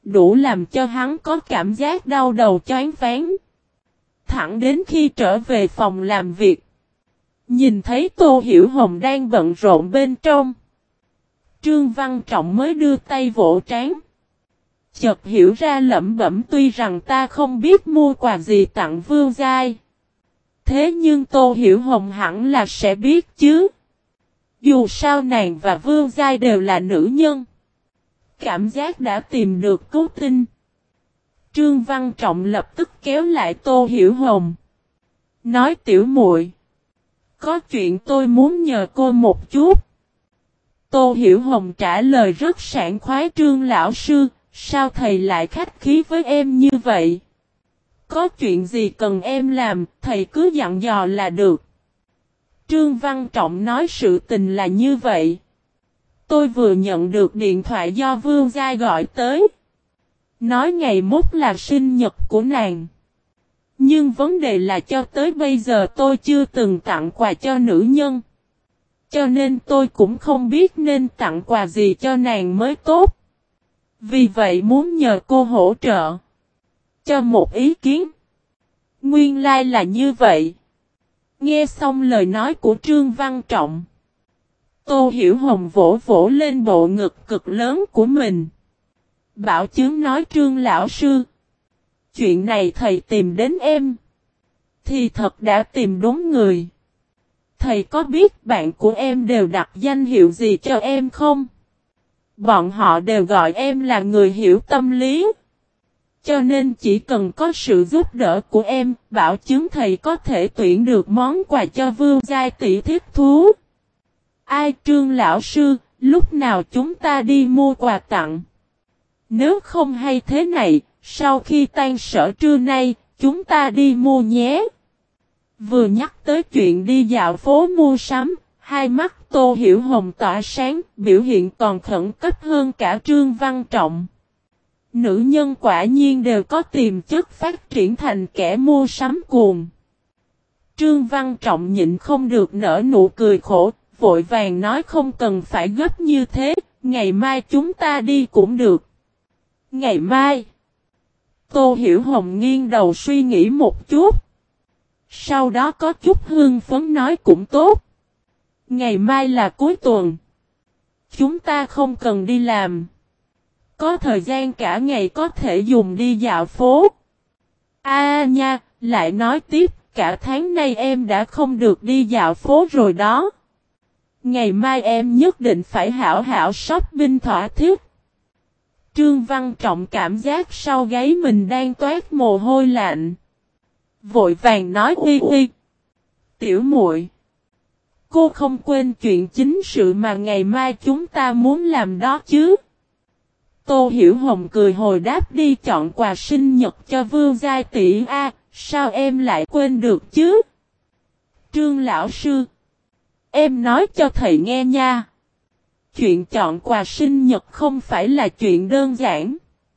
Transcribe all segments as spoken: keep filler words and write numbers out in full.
đủ làm cho hắn có cảm giác đau đầu choáng váng. Thẳng đến khi trở về phòng làm việc, nhìn thấy Tô Hiểu Hồng đang bận rộn bên trong, Trương Văn Trọng mới đưa tay vỗ trán. Chợt hiểu ra lẩm bẩm, tuy rằng ta không biết mua quà gì tặng Vương Giai, thế nhưng Tô Hiểu Hồng hẳn là sẽ biết chứ. Dù sao nàng và Vương Giai đều là nữ nhân. Cảm giác đã tìm được cứu tinh. Trương Văn Trọng lập tức kéo lại Tô Hiểu Hồng. Nói tiểu muội, có chuyện tôi muốn nhờ cô một chút. Tô Hiểu Hồng trả lời rất sảng khoái, Trương lão sư, sao thầy lại khách khí với em như vậy? Có chuyện gì cần em làm, thầy cứ dặn dò là được. Trương Văn Trọng nói sự tình là như vậy. Tôi vừa nhận được điện thoại do Vương Giai gọi tới. Nói ngày mốt là sinh nhật của nàng. Nhưng vấn đề là cho tới bây giờ tôi chưa từng tặng quà cho nữ nhân. Cho nên tôi cũng không biết nên tặng quà gì cho nàng mới tốt. Vì vậy muốn nhờ cô hỗ trợ. Cho một ý kiến. Nguyên lai là như vậy. Nghe xong lời nói của Trương Văn Trọng, Tô Hiểu Hồng vỗ vỗ lên bộ ngực cực lớn của mình. Bảo chứng nói, Trương lão sư, chuyện này thầy tìm đến em thì thật đã tìm đúng người. Thầy có biết bạn của em đều đặt danh hiệu gì cho em không? Bọn họ đều gọi em là người hiểu tâm lý. Cho nên chỉ cần có sự giúp đỡ của em, bảo chứng thầy có thể tuyển được món quà cho Vương Giai tỷ thiết thú. Ai, Trương lão sư, lúc nào chúng ta đi mua quà tặng? Nếu không hay thế này, sau khi tan sở trưa nay, chúng ta đi mua nhé. Vừa nhắc tới chuyện đi dạo phố mua sắm, hai mắt Tô Hiểu Hồng tỏa sáng, biểu hiện còn khẩn cấp hơn cả Trương Văn Trọng. Nữ nhân quả nhiên đều có tiềm chất phát triển thành kẻ mua sắm cuồng. Trương Văn Trọng nhịn không được nở nụ cười khổ, vội vàng nói không cần phải gấp như thế, ngày mai chúng ta đi cũng được. Ngày mai? Tô Hiểu Hồng nghiêng đầu suy nghĩ một chút. Sau đó có chút hưng phấn nói cũng tốt. Ngày mai là cuối tuần. Chúng ta không cần đi làm. Có thời gian cả ngày có thể dùng đi dạo phố. A à, nha, lại nói tiếp, cả tháng nay em đã không được đi dạo phố rồi đó. Ngày mai em nhất định phải hảo hảo shopping thỏa thích. Trương Văn Trọng cảm giác sau gáy mình đang toát mồ hôi lạnh. Vội vàng nói, uy uy. Tiểu muội, cô không quên chuyện chính sự mà ngày mai chúng ta muốn làm đó chứ? Tô Hiểu Hồng cười hồi đáp, đi chọn quà sinh nhật cho Vương Giai tỷ a, sao em lại quên được chứ? Trương lão sư, em nói cho thầy nghe nha. Chuyện chọn quà sinh nhật không phải là chuyện đơn giản.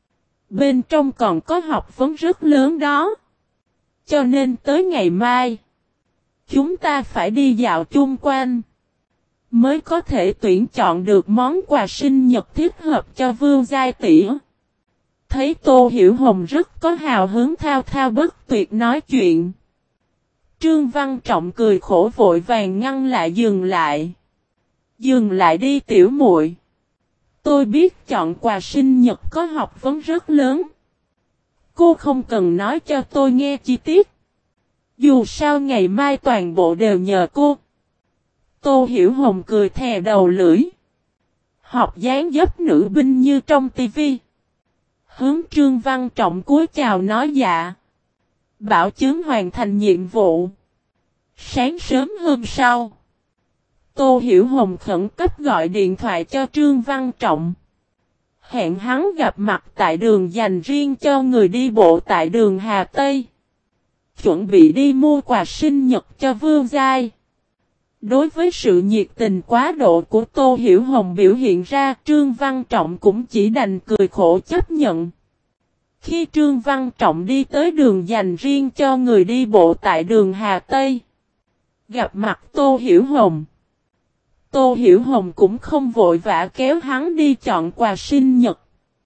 Bên trong còn có học vấn rất lớn đó. Cho nên tới ngày mai, chúng ta phải đi dạo chung quanh, mới có thể tuyển chọn được món quà sinh nhật thích hợp cho Vương Giai tỷ. Thấy Tô Hiểu Hồng rất có hào hứng thao thao bất tuyệt nói chuyện, Trương Văn Trọng cười khổ vội vàng ngăn lại, dừng lại. Dừng lại đi tiểu muội. Tôi biết chọn quà sinh nhật có học vấn rất lớn. Cô không cần nói cho tôi nghe chi tiết. Dù sao ngày mai toàn bộ đều nhờ cô. Tô Hiểu Hồng cười thè đầu lưỡi. Học dáng dấp nữ binh như trong tivi. Hướng Trương Văn Trọng cúi chào nói dạ. Bảo chứng hoàn thành nhiệm vụ. Sáng sớm hôm sau, Tô Hiểu Hồng khẩn cấp gọi điện thoại cho Trương Văn Trọng. Hẹn hắn gặp mặt tại đường dành riêng cho người đi bộ tại đường Hà Tây. Chuẩn bị đi mua quà sinh nhật cho Vương Giai. Đối với sự nhiệt tình quá độ của Tô Hiểu Hồng biểu hiện ra, Trương Văn Trọng cũng chỉ đành cười khổ chấp nhận. Khi Trương Văn Trọng đi tới đường dành riêng cho người đi bộ tại đường Hà Tây, gặp mặt Tô Hiểu Hồng, Tô Hiểu Hồng cũng không vội vã kéo hắn đi chọn quà sinh nhật,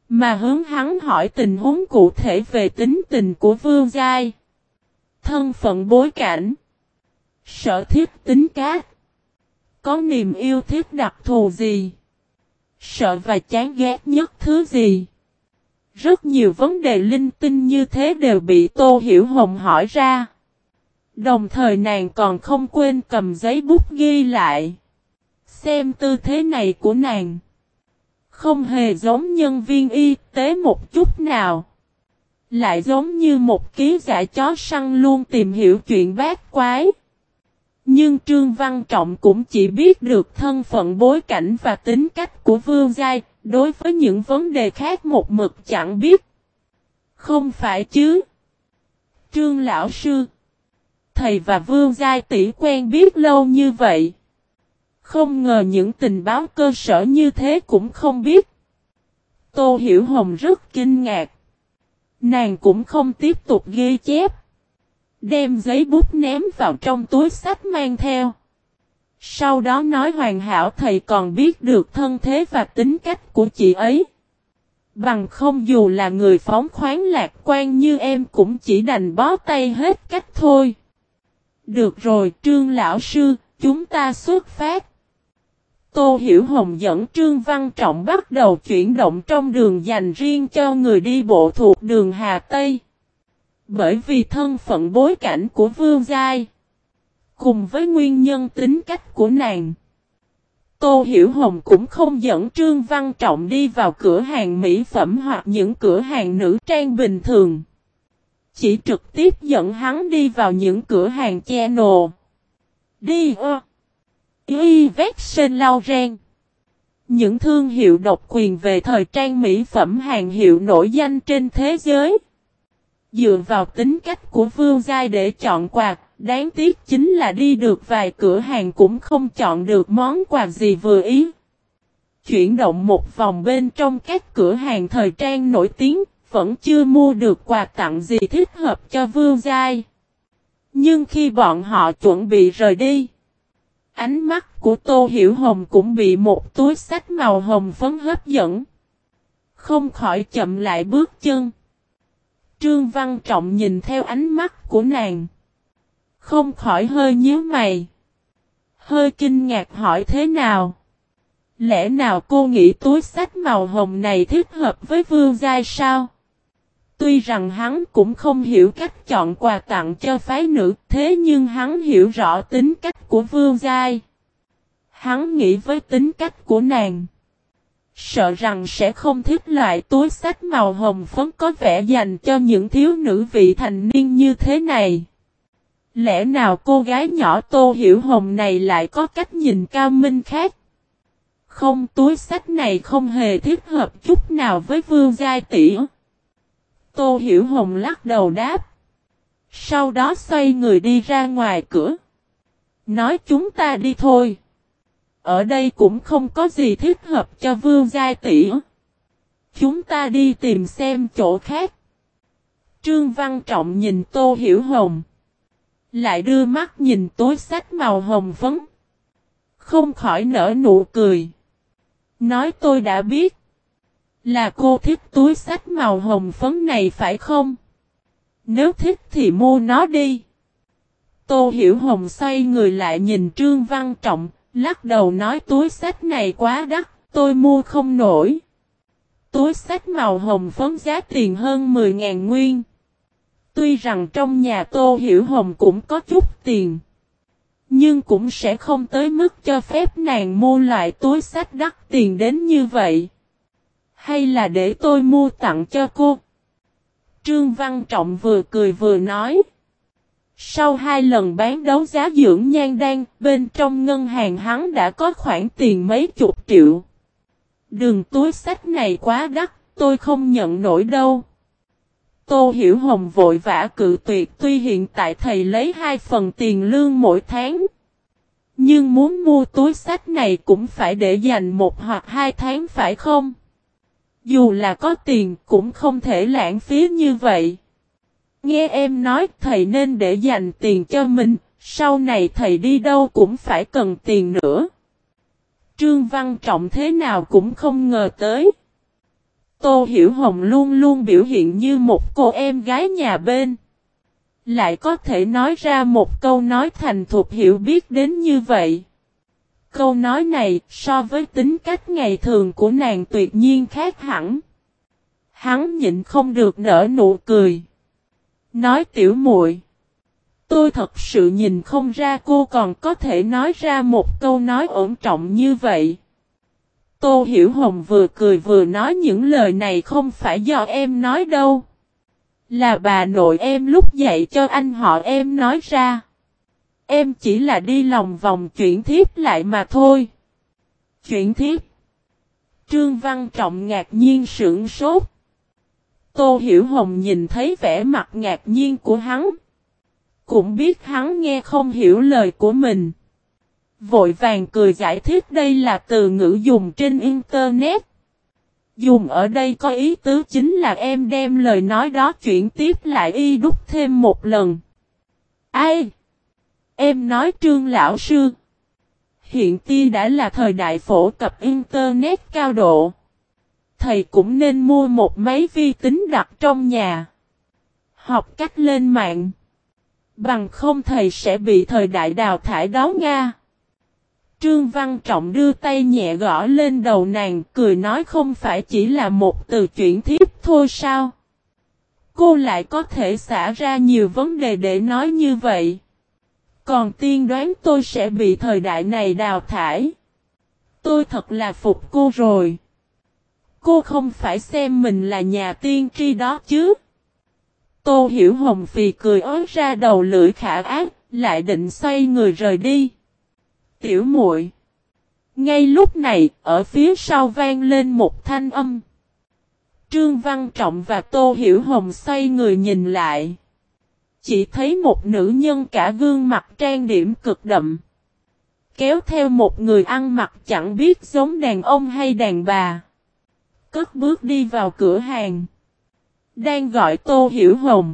Mà hướng hắn hỏi tình huống cụ thể về tính tình của Vương Giai. Thân phận bối cảnh. Sở thích tính cách. Có niềm yêu thích đặc thù gì? Sợ và chán ghét nhất thứ gì? Rất nhiều vấn đề linh tinh như thế đều bị Tô Hiểu Hồng hỏi ra. Đồng thời nàng còn không quên cầm giấy bút ghi lại. Xem tư thế này của nàng. Không hề giống nhân viên y tế một chút nào. Lại giống như một ký giả chó săn luôn tìm hiểu chuyện bát quái. Nhưng Trương Văn Trọng cũng chỉ biết được thân phận bối cảnh và tính cách của Vương Giai, đối với những vấn đề khác một mực chẳng biết. Không phải chứ? Trương Lão Sư, thầy và Vương Giai tỷ quen biết lâu như vậy. Không ngờ những tình báo cơ sở như thế cũng không biết. Tô Hiểu Hồng rất kinh ngạc. Nàng cũng không tiếp tục ghi chép. Đem giấy bút ném vào trong túi xách mang theo. Sau đó nói hoàn hảo thầy còn biết được thân thế và tính cách của chị ấy. Bằng không dù là người phóng khoáng lạc quan như em cũng chỉ đành bó tay hết cách thôi. Được rồi Trương Lão Sư, chúng ta xuất phát. Tô Hiểu Hồng dẫn Trương Văn Trọng bắt đầu chuyển động trong đường dành riêng cho người đi bộ thuộc đường Hà Tây. Bởi vì thân phận bối cảnh của Vương Giai, cùng với nguyên nhân tính cách của nàng, Tô Hiểu Hồng cũng không dẫn Trương Văn Trọng đi vào cửa hàng mỹ phẩm hoặc những cửa hàng nữ trang bình thường. Chỉ trực tiếp dẫn hắn đi vào những cửa hàng channel. Đi ơ. Y Vexen Laurent. Những thương hiệu độc quyền về thời trang mỹ phẩm hàng hiệu nổi danh trên thế giới. Dựa vào tính cách của Vương Giai để chọn quà, đáng tiếc chính là đi được vài cửa hàng cũng không chọn được món quà gì vừa ý. Chuyển động một vòng bên trong các cửa hàng thời trang nổi tiếng, vẫn chưa mua được quà tặng gì thích hợp cho Vương Giai. Nhưng khi bọn họ chuẩn bị rời đi, ánh mắt của Tô Hiểu Hồng cũng bị một túi xách màu hồng phấn hấp dẫn. Không khỏi chậm lại bước chân. Trương Văn Trọng nhìn theo ánh mắt của nàng. Không khỏi hơi nhíu mày. Hơi kinh ngạc hỏi thế nào? Lẽ nào cô nghĩ túi xách màu hồng này thích hợp với Vương Giai sao? Tuy rằng hắn cũng không hiểu cách chọn quà tặng cho phái nữ, thế nhưng hắn hiểu rõ tính cách của Vương Giai. Hắn nghĩ với tính cách của nàng, sợ rằng sẽ không thích loại túi xách màu hồng phấn có vẻ dành cho những thiếu nữ vị thành niên như thế này. Lẽ nào cô gái nhỏ Tô Hiểu Hồng này lại có cách nhìn cao minh khác? Không, túi xách này không hề thích hợp chút nào với Vương Giai tỷ. Tô Hiểu Hồng lắc đầu đáp. Sau đó xoay người đi ra ngoài cửa. Nói chúng ta đi thôi. Ở đây cũng không có gì thích hợp cho Vương Giai tỷ. Chúng ta đi tìm xem chỗ khác. Trương Văn Trọng nhìn Tô Hiểu Hồng. Lại đưa mắt nhìn túi xách màu hồng phấn. Không khỏi nở nụ cười. Nói tôi đã biết. Là cô thích túi xách màu hồng phấn này phải không? Nếu thích thì mua nó đi. Tô Hiểu Hồng xoay người lại nhìn Trương Văn Trọng. Lắc đầu nói túi xách này quá đắt, tôi mua không nổi. Túi xách màu hồng phấn giá tiền hơn mười ngàn nguyên. Tuy rằng trong nhà Tô Hiểu Hồng cũng có chút tiền, nhưng cũng sẽ không tới mức cho phép nàng mua loại túi xách đắt tiền đến như vậy. Hay là để tôi mua tặng cho cô? Trương Văn Trọng vừa cười vừa nói. Sau hai lần bán đấu giá dưỡng nhan đan, bên trong ngân hàng hắn đã có khoản tiền mấy chục triệu. Đường túi xách này quá đắt, tôi không nhận nổi đâu. Tô Hiểu Hồng vội vã cự tuyệt, tuy hiện tại thầy lấy hai phần tiền lương mỗi tháng. Nhưng muốn mua túi xách này cũng phải để dành một hoặc hai tháng phải không? Dù là có tiền cũng không thể lãng phí như vậy. Nghe em nói thầy nên để dành tiền cho mình, sau này thầy đi đâu cũng phải cần tiền nữa. Trương Văn Trọng thế nào cũng không ngờ tới. Tô Hiểu Hồng luôn luôn biểu hiện như một cô em gái nhà bên. Lại có thể nói ra một câu nói thành thục hiểu biết đến như vậy. Câu nói này so với tính cách ngày thường của nàng tuyệt nhiên khác hẳn. Hắn nhịn không được nở nụ cười. Nói tiểu muội, tôi thật sự nhìn không ra cô còn có thể nói ra một câu nói ổn trọng như vậy. Tô Hiểu Hồng vừa cười vừa nói những lời này không phải do em nói đâu. Là bà nội em lúc dạy cho anh họ em nói ra. Em chỉ là đi lòng vòng chuyển thiếp lại mà thôi. Chuyển thiếp. Trương Văn Trọng ngạc nhiên sửng sốt. Tô Hiểu Hồng nhìn thấy vẻ mặt ngạc nhiên của hắn. Cũng biết hắn nghe không hiểu lời của mình. Vội vàng cười giải thích đây là từ ngữ dùng trên Internet. Dùng ở đây có ý tứ chính là em đem lời nói đó chuyển tiếp lại y đúc thêm một lần. Ai? Em nói Trương lão sư. Hiện ti đã là thời đại phổ cập Internet cao độ. Thầy cũng nên mua một máy vi tính đặt trong nhà. Học cách lên mạng. Bằng không thầy sẽ bị thời đại đào thải đó Nga. Trương Văn Trọng đưa tay nhẹ gõ lên đầu nàng cười nói không phải chỉ là một từ chuyển thiếp thôi sao? Cô lại có thể xả ra nhiều vấn đề để nói như vậy. Còn tiên đoán tôi sẽ bị thời đại này đào thải. Tôi thật là phục cô rồi. Cô không phải xem mình là nhà tiên tri đó chứ. Tô Hiểu Hồng phì cười ớt ra đầu lưỡi khả ác, lại định xoay người rời đi. Tiểu muội. Ngay lúc này, ở phía sau vang lên một thanh âm. Trương Văn Trọng và Tô Hiểu Hồng xoay người nhìn lại. Chỉ thấy một nữ nhân cả gương mặt trang điểm cực đậm. Kéo theo một người ăn mặc chẳng biết giống đàn ông hay đàn bà. Cất bước đi vào cửa hàng. Đang gọi Tô Hiểu Hồng.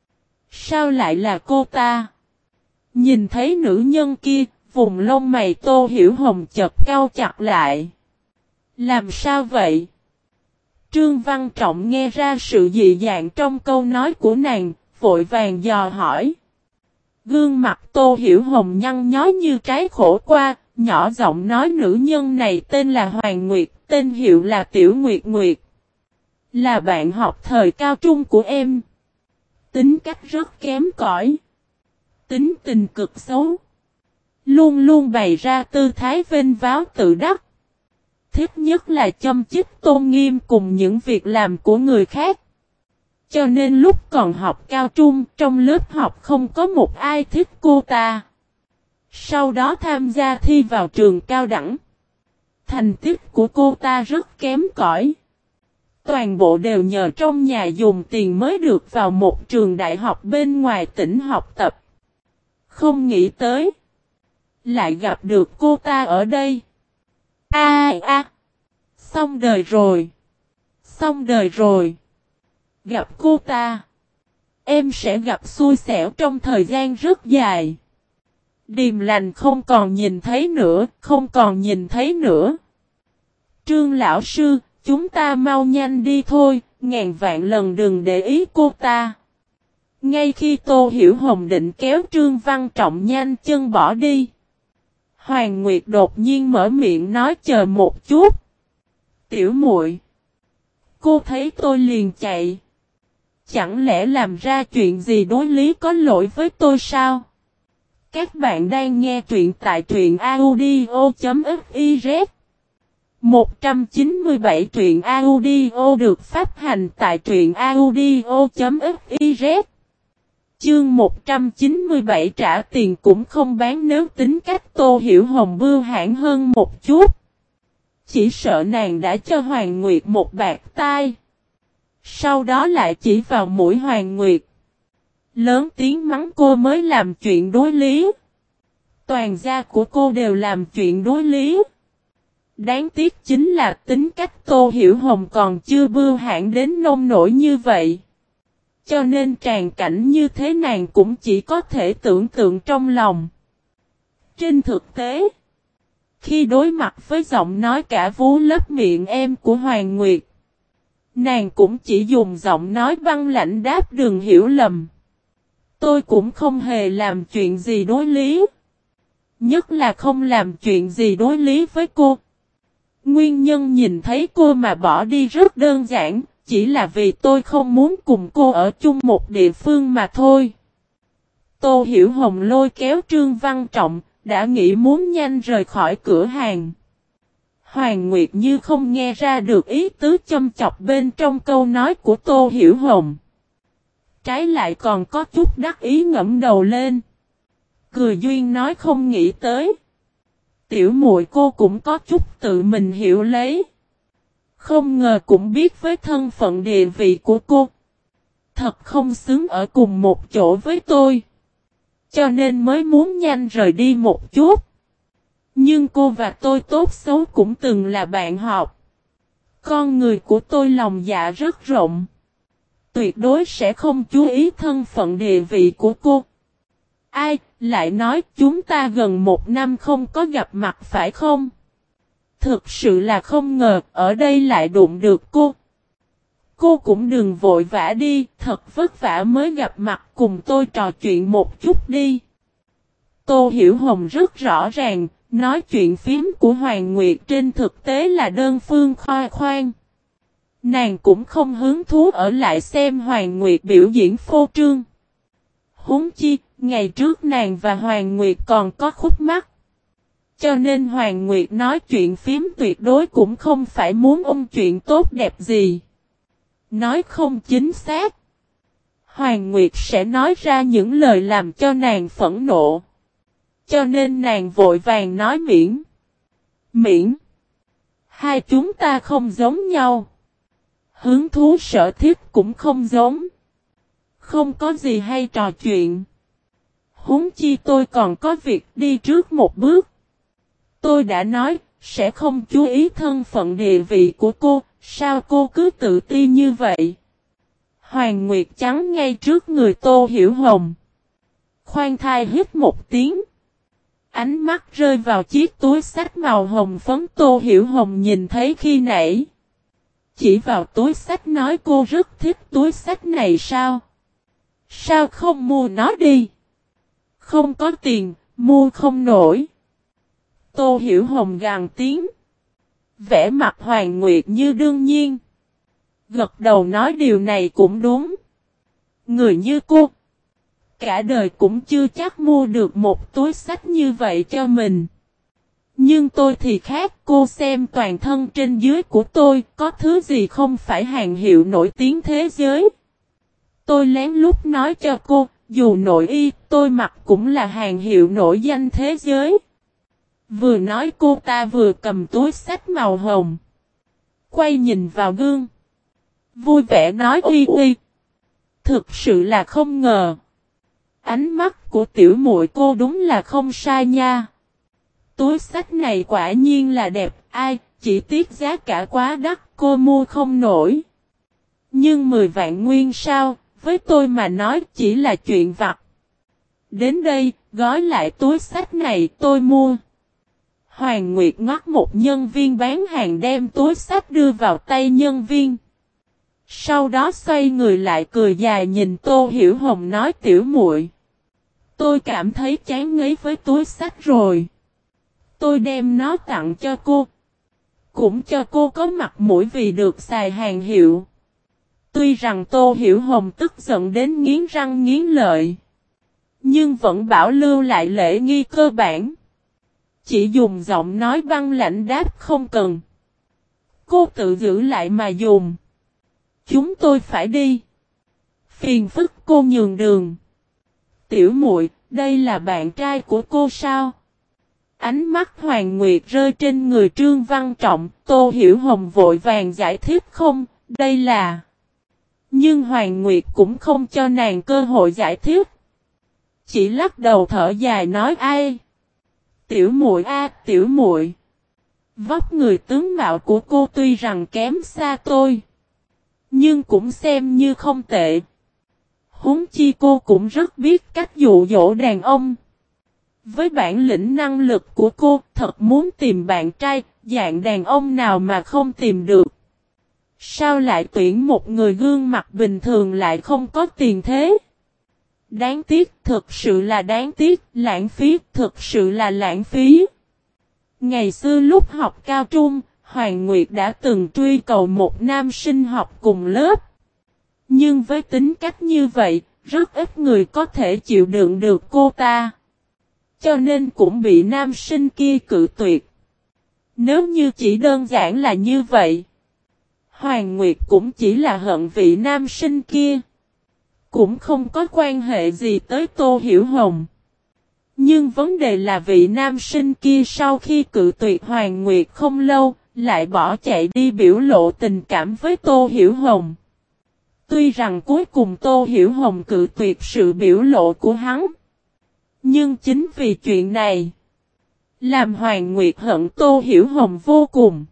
Sao lại là cô ta? Nhìn thấy nữ nhân kia, vùng lông mày Tô Hiểu Hồng chợt cau chặt lại. Làm sao vậy? Trương Văn Trọng nghe ra sự dị dạng trong câu nói của nàng, vội vàng dò hỏi. Gương mặt Tô Hiểu Hồng nhăn nhó như trái khổ qua, nhỏ giọng nói nữ nhân này tên là Hoàng Nguyệt, tên hiệu là Tiểu Nguyệt Nguyệt. Là bạn học thời cao trung của em. Tính cách rất kém cỏi. Tính tình cực xấu. Luôn luôn bày ra tư thái vênh váo tự đắc. Thích nhất là châm chích tôn nghiêm cùng những việc làm của người khác. Cho nên lúc còn học cao trung trong lớp học không có một ai thích cô ta. Sau đó tham gia thi vào trường cao đẳng. Thành tích của cô ta rất kém cỏi. Toàn bộ đều nhờ trong nhà dùng tiền mới được vào một trường đại học bên ngoài tỉnh học tập. Không nghĩ tới. Lại gặp được cô ta ở đây. A a a. Xong đời rồi. Xong đời rồi. Gặp cô ta. Em sẽ gặp xui xẻo trong thời gian rất dài. Điềm lành không còn nhìn thấy nữa. Không còn nhìn thấy nữa. Trương lão sư. Chúng ta mau nhanh đi thôi. Ngàn vạn lần đừng để ý cô ta. Ngay khi Tô Hiểu Hồng định kéo Trương Văn Trọng nhanh chân bỏ đi. Hoàng Nguyệt đột nhiên mở miệng nói chờ một chút. Tiểu muội, cô thấy tôi liền chạy. Chẳng lẽ làm ra chuyện gì đối lý có lỗi với tôi sao? Các bạn đang nghe truyện tại truyện audio.fiz. một trăm chín mươi bảy truyện audio được phát hành tại truyện audio.fiz. Chương một trăm chín mươi bảy trả tiền cũng không bán nếu tính cách Tô Hiểu Hồng bưu hãn hơn một chút. Chỉ sợ nàng đã cho Hoàng Nguyệt một bạt tai. Sau đó lại chỉ vào mũi Hoàng Nguyệt. Lớn tiếng mắng cô mới làm chuyện đối lý. Toàn gia của cô đều làm chuyện đối lý. Đáng tiếc chính là tính cách Tô Hiểu Hồng còn chưa bưu hãn đến nông nổi như vậy. Cho nên tràn cảnh như thế nàng cũng chỉ có thể tưởng tượng trong lòng. Trên thực tế, khi đối mặt với giọng nói cả vú lấp miệng em của Hoàng Nguyệt, Nàng cũng chỉ dùng giọng nói băng lãnh đáp đừng hiểu lầm. Tôi cũng không hề làm chuyện gì đối lý. Nhất là không làm chuyện gì đối lý với cô. Nguyên nhân nhìn thấy cô mà bỏ đi rất đơn giản, chỉ là vì tôi không muốn cùng cô ở chung một địa phương mà thôi. Tô Hiểu Hồng lôi kéo Trương Văn Trọng, đã nghĩ muốn nhanh rời khỏi cửa hàng. Hoàng Nguyệt như không nghe ra được ý tứ châm chọc bên trong câu nói của Tô Hiểu Hồng. Trái lại còn có chút đắc ý ngẫm đầu lên. Cười duyên nói không nghĩ tới. Tiểu muội cô cũng có chút tự mình hiểu lấy. Không ngờ cũng biết với thân phận địa vị của cô. Thật không xứng ở cùng một chỗ với tôi. Cho nên mới muốn nhanh rời đi một chút. Nhưng cô và tôi tốt xấu cũng từng là bạn học. Con người của tôi lòng dạ rất rộng. Tuyệt đối sẽ không chú ý thân phận địa vị của cô. Ai, lại nói chúng ta gần một năm không có gặp mặt phải không? Thực sự là không ngờ ở đây lại đụng được cô. Cô cũng đừng vội vã đi, thật vất vả mới gặp mặt cùng tôi trò chuyện một chút đi. Tô Hiểu Hồng rất rõ ràng, nói chuyện phím của Hoàng Nguyệt trên thực tế là đơn phương khoe khoang. Nàng cũng không hứng thú ở lại xem Hoàng Nguyệt biểu diễn phô trương. Huống chi, ngày trước nàng và Hoàng Nguyệt còn có khúc mắc. Cho nên Hoàng Nguyệt nói chuyện phím tuyệt đối cũng không phải muốn ôm chuyện tốt đẹp gì. Nói không chính xác. Hoàng Nguyệt sẽ nói ra những lời làm cho nàng phẫn nộ. Cho nên nàng vội vàng nói miễn. Miễn. Hai chúng ta không giống nhau. Hứng thú sở thích cũng không giống. Không có gì hay trò chuyện. Huống chi tôi còn có việc đi trước một bước. Tôi đã nói, sẽ không chú ý thân phận địa vị của cô, sao cô cứ tự ti như vậy? Hoàng Nguyệt trắng ngay trước người Tô Hiểu Hồng. Khoan thai hít một tiếng. Ánh mắt rơi vào chiếc túi xách màu hồng phấn Tô Hiểu Hồng nhìn thấy khi nãy. Chỉ vào túi xách nói cô rất thích túi xách này sao? Sao không mua nó đi? Không có tiền, mua không nổi. Tô Hiểu Hồng gằn tiếng. Vẻ mặt Hoàng Nguyệt như đương nhiên. Gật đầu nói điều này cũng đúng. Người như cô. Cả đời cũng chưa chắc mua được một túi xách như vậy cho mình. Nhưng tôi thì khác, cô xem toàn thân trên dưới của tôi, có thứ gì không phải hàng hiệu nổi tiếng thế giới. Tôi lén lút nói cho cô, dù nội y, tôi mặc cũng là hàng hiệu nổi danh thế giới. Vừa nói cô ta vừa cầm túi xách màu hồng. Quay nhìn vào gương. Vui vẻ nói uy uy. Thực sự là không ngờ. Ánh mắt của tiểu muội cô đúng là không sai nha. Túi xách này quả nhiên là đẹp, ai, chỉ tiếc giá cả quá đắt, cô mua không nổi. Nhưng mười vạn nguyên sao, với tôi mà nói chỉ là chuyện vặt. Đến đây, gói lại túi xách này tôi mua. Hoàng Nguyệt ngắt một nhân viên bán hàng đem túi xách đưa vào tay nhân viên. Sau đó xoay người lại cười dài nhìn Tô Hiểu Hồng nói tiểu muội. Tôi cảm thấy chán ngấy với túi xách rồi. Tôi đem nó tặng cho cô. Cũng cho cô có mặt mũi vì được xài hàng hiệu. Tuy rằng Tô Hiểu Hồng tức giận đến nghiến răng nghiến lợi. Nhưng vẫn bảo lưu lại lễ nghi cơ bản. Chỉ dùng giọng nói băng lạnh đáp không cần. Cô tự giữ lại mà dùng. Chúng tôi phải đi. Phiền phức cô nhường đường. Tiểu muội, đây là bạn trai của cô sao? Ánh mắt Hoàng Nguyệt rơi trên người Trương Văn Trọng, Tô Hiểu Hồng vội vàng giải thích không, đây là... Nhưng Hoàng Nguyệt cũng không cho nàng cơ hội giải thích. Chỉ lắc đầu thở dài nói ai? Tiểu muội a, tiểu muội. Vóc người tướng mạo của cô tuy rằng kém xa tôi, nhưng cũng xem như không tệ. Huống chi cô cũng rất biết cách dụ dỗ đàn ông. Với bản lĩnh năng lực của cô, thật muốn tìm bạn trai, dạng đàn ông nào mà không tìm được. Sao lại tuyển một người gương mặt bình thường lại không có tiền thế? Đáng tiếc, thực sự là đáng tiếc, lãng phí, thực sự là lãng phí. Ngày xưa lúc học cao trung, Hoàng Nguyệt đã từng truy cầu một nam sinh học cùng lớp. Nhưng với tính cách như vậy, rất ít người có thể chịu đựng được cô ta. Cho nên cũng bị nam sinh kia cự tuyệt. Nếu như chỉ đơn giản là như vậy, Hoàng Nguyệt cũng chỉ là hận vị nam sinh kia. Cũng không có quan hệ gì tới Tô Hiểu Hồng. Nhưng vấn đề là vị nam sinh kia sau khi cự tuyệt Hoàng Nguyệt không lâu, lại bỏ chạy đi biểu lộ tình cảm với Tô Hiểu Hồng. Tuy rằng cuối cùng Tô Hiểu Hồng cự tuyệt sự biểu lộ của hắn. Nhưng chính vì chuyện này, làm Hoàng Nguyệt hận Tô Hiểu Hồng vô cùng.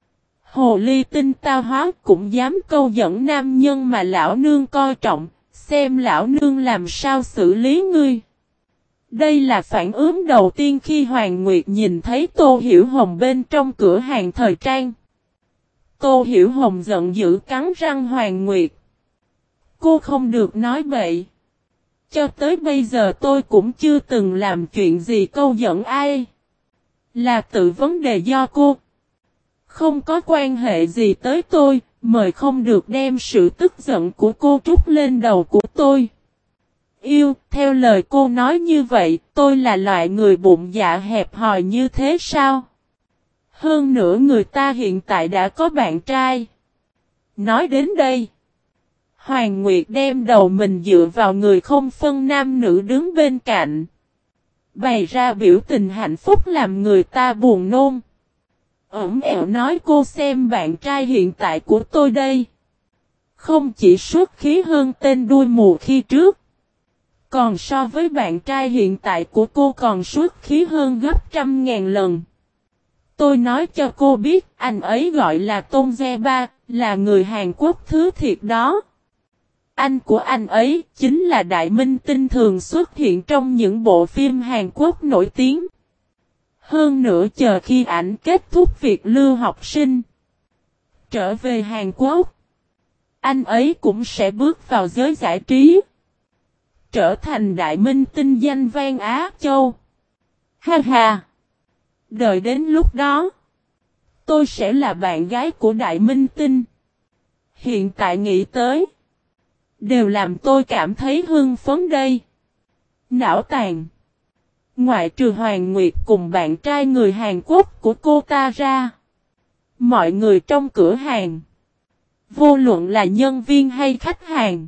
Hồ ly tinh tao hóa cũng dám câu dẫn nam nhân mà lão nương coi trọng, xem lão nương làm sao xử lý ngươi. Đây là phản ứng đầu tiên khi Hoàng Nguyệt nhìn thấy Tô Hiểu Hồng bên trong cửa hàng thời trang. Tô Hiểu Hồng giận dữ cắn răng Hoàng Nguyệt. Cô không được nói bậy. Cho tới bây giờ tôi cũng chưa từng làm chuyện gì câu dẫn ai. Là tự vấn đề do cô. Không có quan hệ gì tới tôi, mời không được đem sự tức giận của cô trút lên đầu của tôi. Yêu, theo lời cô nói như vậy, tôi là loại người bụng dạ hẹp hòi như thế sao? Hơn nữa người ta hiện tại đã có bạn trai. Nói đến đây, Hoàng Nguyệt đem đầu mình dựa vào người không phân nam nữ đứng bên cạnh. Bày ra biểu tình hạnh phúc làm người ta buồn nôn. Ẩm ẻo nói cô xem bạn trai hiện tại của tôi đây. Không chỉ xuất khí hơn tên đuôi mù khi trước. Còn so với bạn trai hiện tại của cô còn xuất khí hơn gấp trăm ngàn lần. Tôi nói cho cô biết anh ấy gọi là Tôn Gia Ba, là người Hàn Quốc thứ thiệt đó. Anh của anh ấy chính là đại minh tinh thường xuất hiện trong những bộ phim Hàn Quốc nổi tiếng. Hơn nữa chờ khi ảnh kết thúc việc lưu học sinh, trở về Hàn Quốc, anh ấy cũng sẽ bước vào giới giải trí, trở thành đại minh tinh danh vang Á Châu. Ha ha! Đợi đến lúc đó, tôi sẽ là bạn gái của đại minh tinh. Hiện tại nghĩ tới, đều làm tôi cảm thấy hưng phấn đây. Não tàn. Ngoại trừ Hoàng Nguyệt cùng bạn trai người Hàn Quốc của cô ta ra, mọi người trong cửa hàng, vô luận là nhân viên hay khách hàng,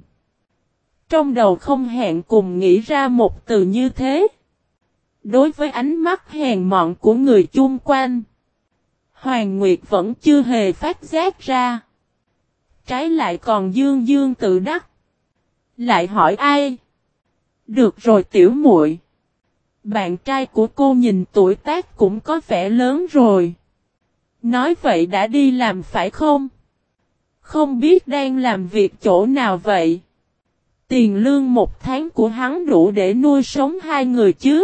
trong đầu không hẹn cùng nghĩ ra một từ như thế. Đối với ánh mắt hèn mọn của người chung quanh, Hoàng Nguyệt vẫn chưa hề phát giác ra. Trái lại còn dương dương tự đắc. Lại hỏi ai? Được rồi tiểu muội. Bạn trai của cô nhìn tuổi tác cũng có vẻ lớn rồi. Nói vậy đã đi làm phải không? Không biết đang làm việc chỗ nào vậy? Tiền lương một tháng của hắn đủ để nuôi sống hai người chứ?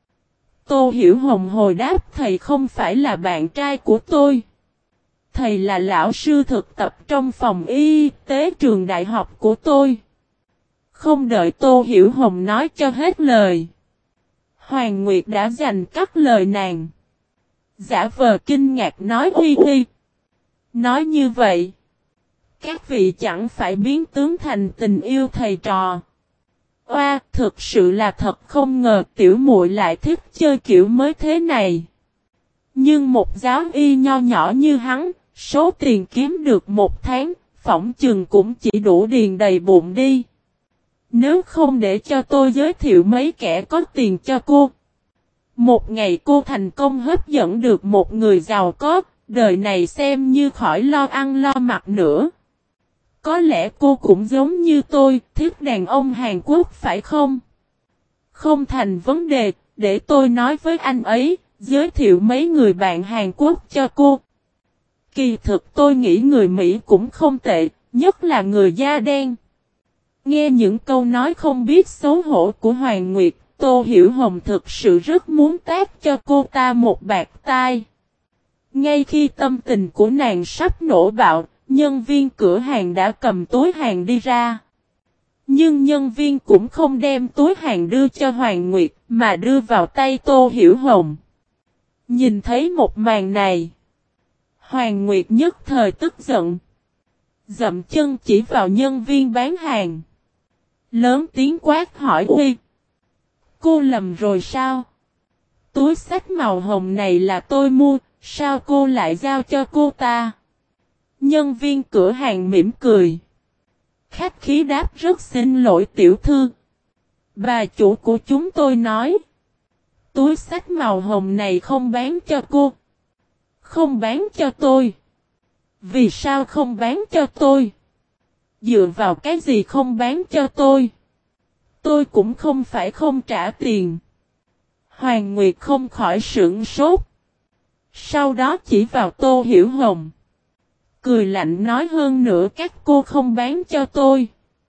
Tô Hiểu Hồng hồi đáp thầy không phải là bạn trai của tôi. Thầy là lão sư thực tập trong phòng y tế trường đại học của tôi. Không đợi Tô Hiểu Hồng nói cho hết lời, Hoàng Nguyệt đã giành cắt lời nàng. Giả vờ kinh ngạc nói uy uy. Nói như vậy, các vị chẳng phải biến tướng thành tình yêu thầy trò. Oa, thực sự là thật không ngờ tiểu muội lại thích chơi kiểu mới thế này. Nhưng một giáo y nho nhỏ như hắn, số tiền kiếm được một tháng, phỏng chừng cũng chỉ đủ điền đầy bụng đi. Nếu không để cho tôi giới thiệu mấy kẻ có tiền cho cô. Một ngày cô thành công hấp dẫn được một người giàu có, đời này xem như khỏi lo ăn lo mặc nữa. Có lẽ cô cũng giống như tôi, thích đàn ông Hàn Quốc phải không? Không thành vấn đề, để tôi nói với anh ấy, giới thiệu mấy người bạn Hàn Quốc cho cô. Kỳ thực tôi nghĩ người Mỹ cũng không tệ, nhất là người da đen. Nghe những câu nói không biết xấu hổ của Hoàng Nguyệt, Tô Hiểu Hồng thực sự rất muốn tát cho cô ta một bạt tai. Ngay khi tâm tình của nàng sắp nổ bạo, nhân viên cửa hàng đã cầm túi hàng đi ra. Nhưng nhân viên cũng không đem túi hàng đưa cho Hoàng Nguyệt, mà đưa vào tay Tô Hiểu Hồng. Nhìn thấy một màn này, Hoàng Nguyệt nhất thời tức giận. Dậm chân chỉ vào nhân viên bán hàng. Lớn tiếng quát hỏi: "Uy, cô lầm rồi sao? Túi xách màu hồng này là tôi mua, sao cô lại giao cho cô ta?" Nhân viên cửa hàng mỉm cười. Khách khí đáp: "Rất xin lỗi tiểu thư. Bà chủ của chúng tôi nói, túi xách màu hồng này không bán cho cô." "Không bán cho tôi? Vì sao không bán cho tôi? Dựa vào cái gì không bán cho tôi? Tôi cũng không phải không trả tiền." Hoàng Nguyệt không khỏi sửng sốt. Sau đó chỉ vào Tô Hiểu Hồng, cười lạnh nói: "Hơn nữa các cô không bán cho tôi,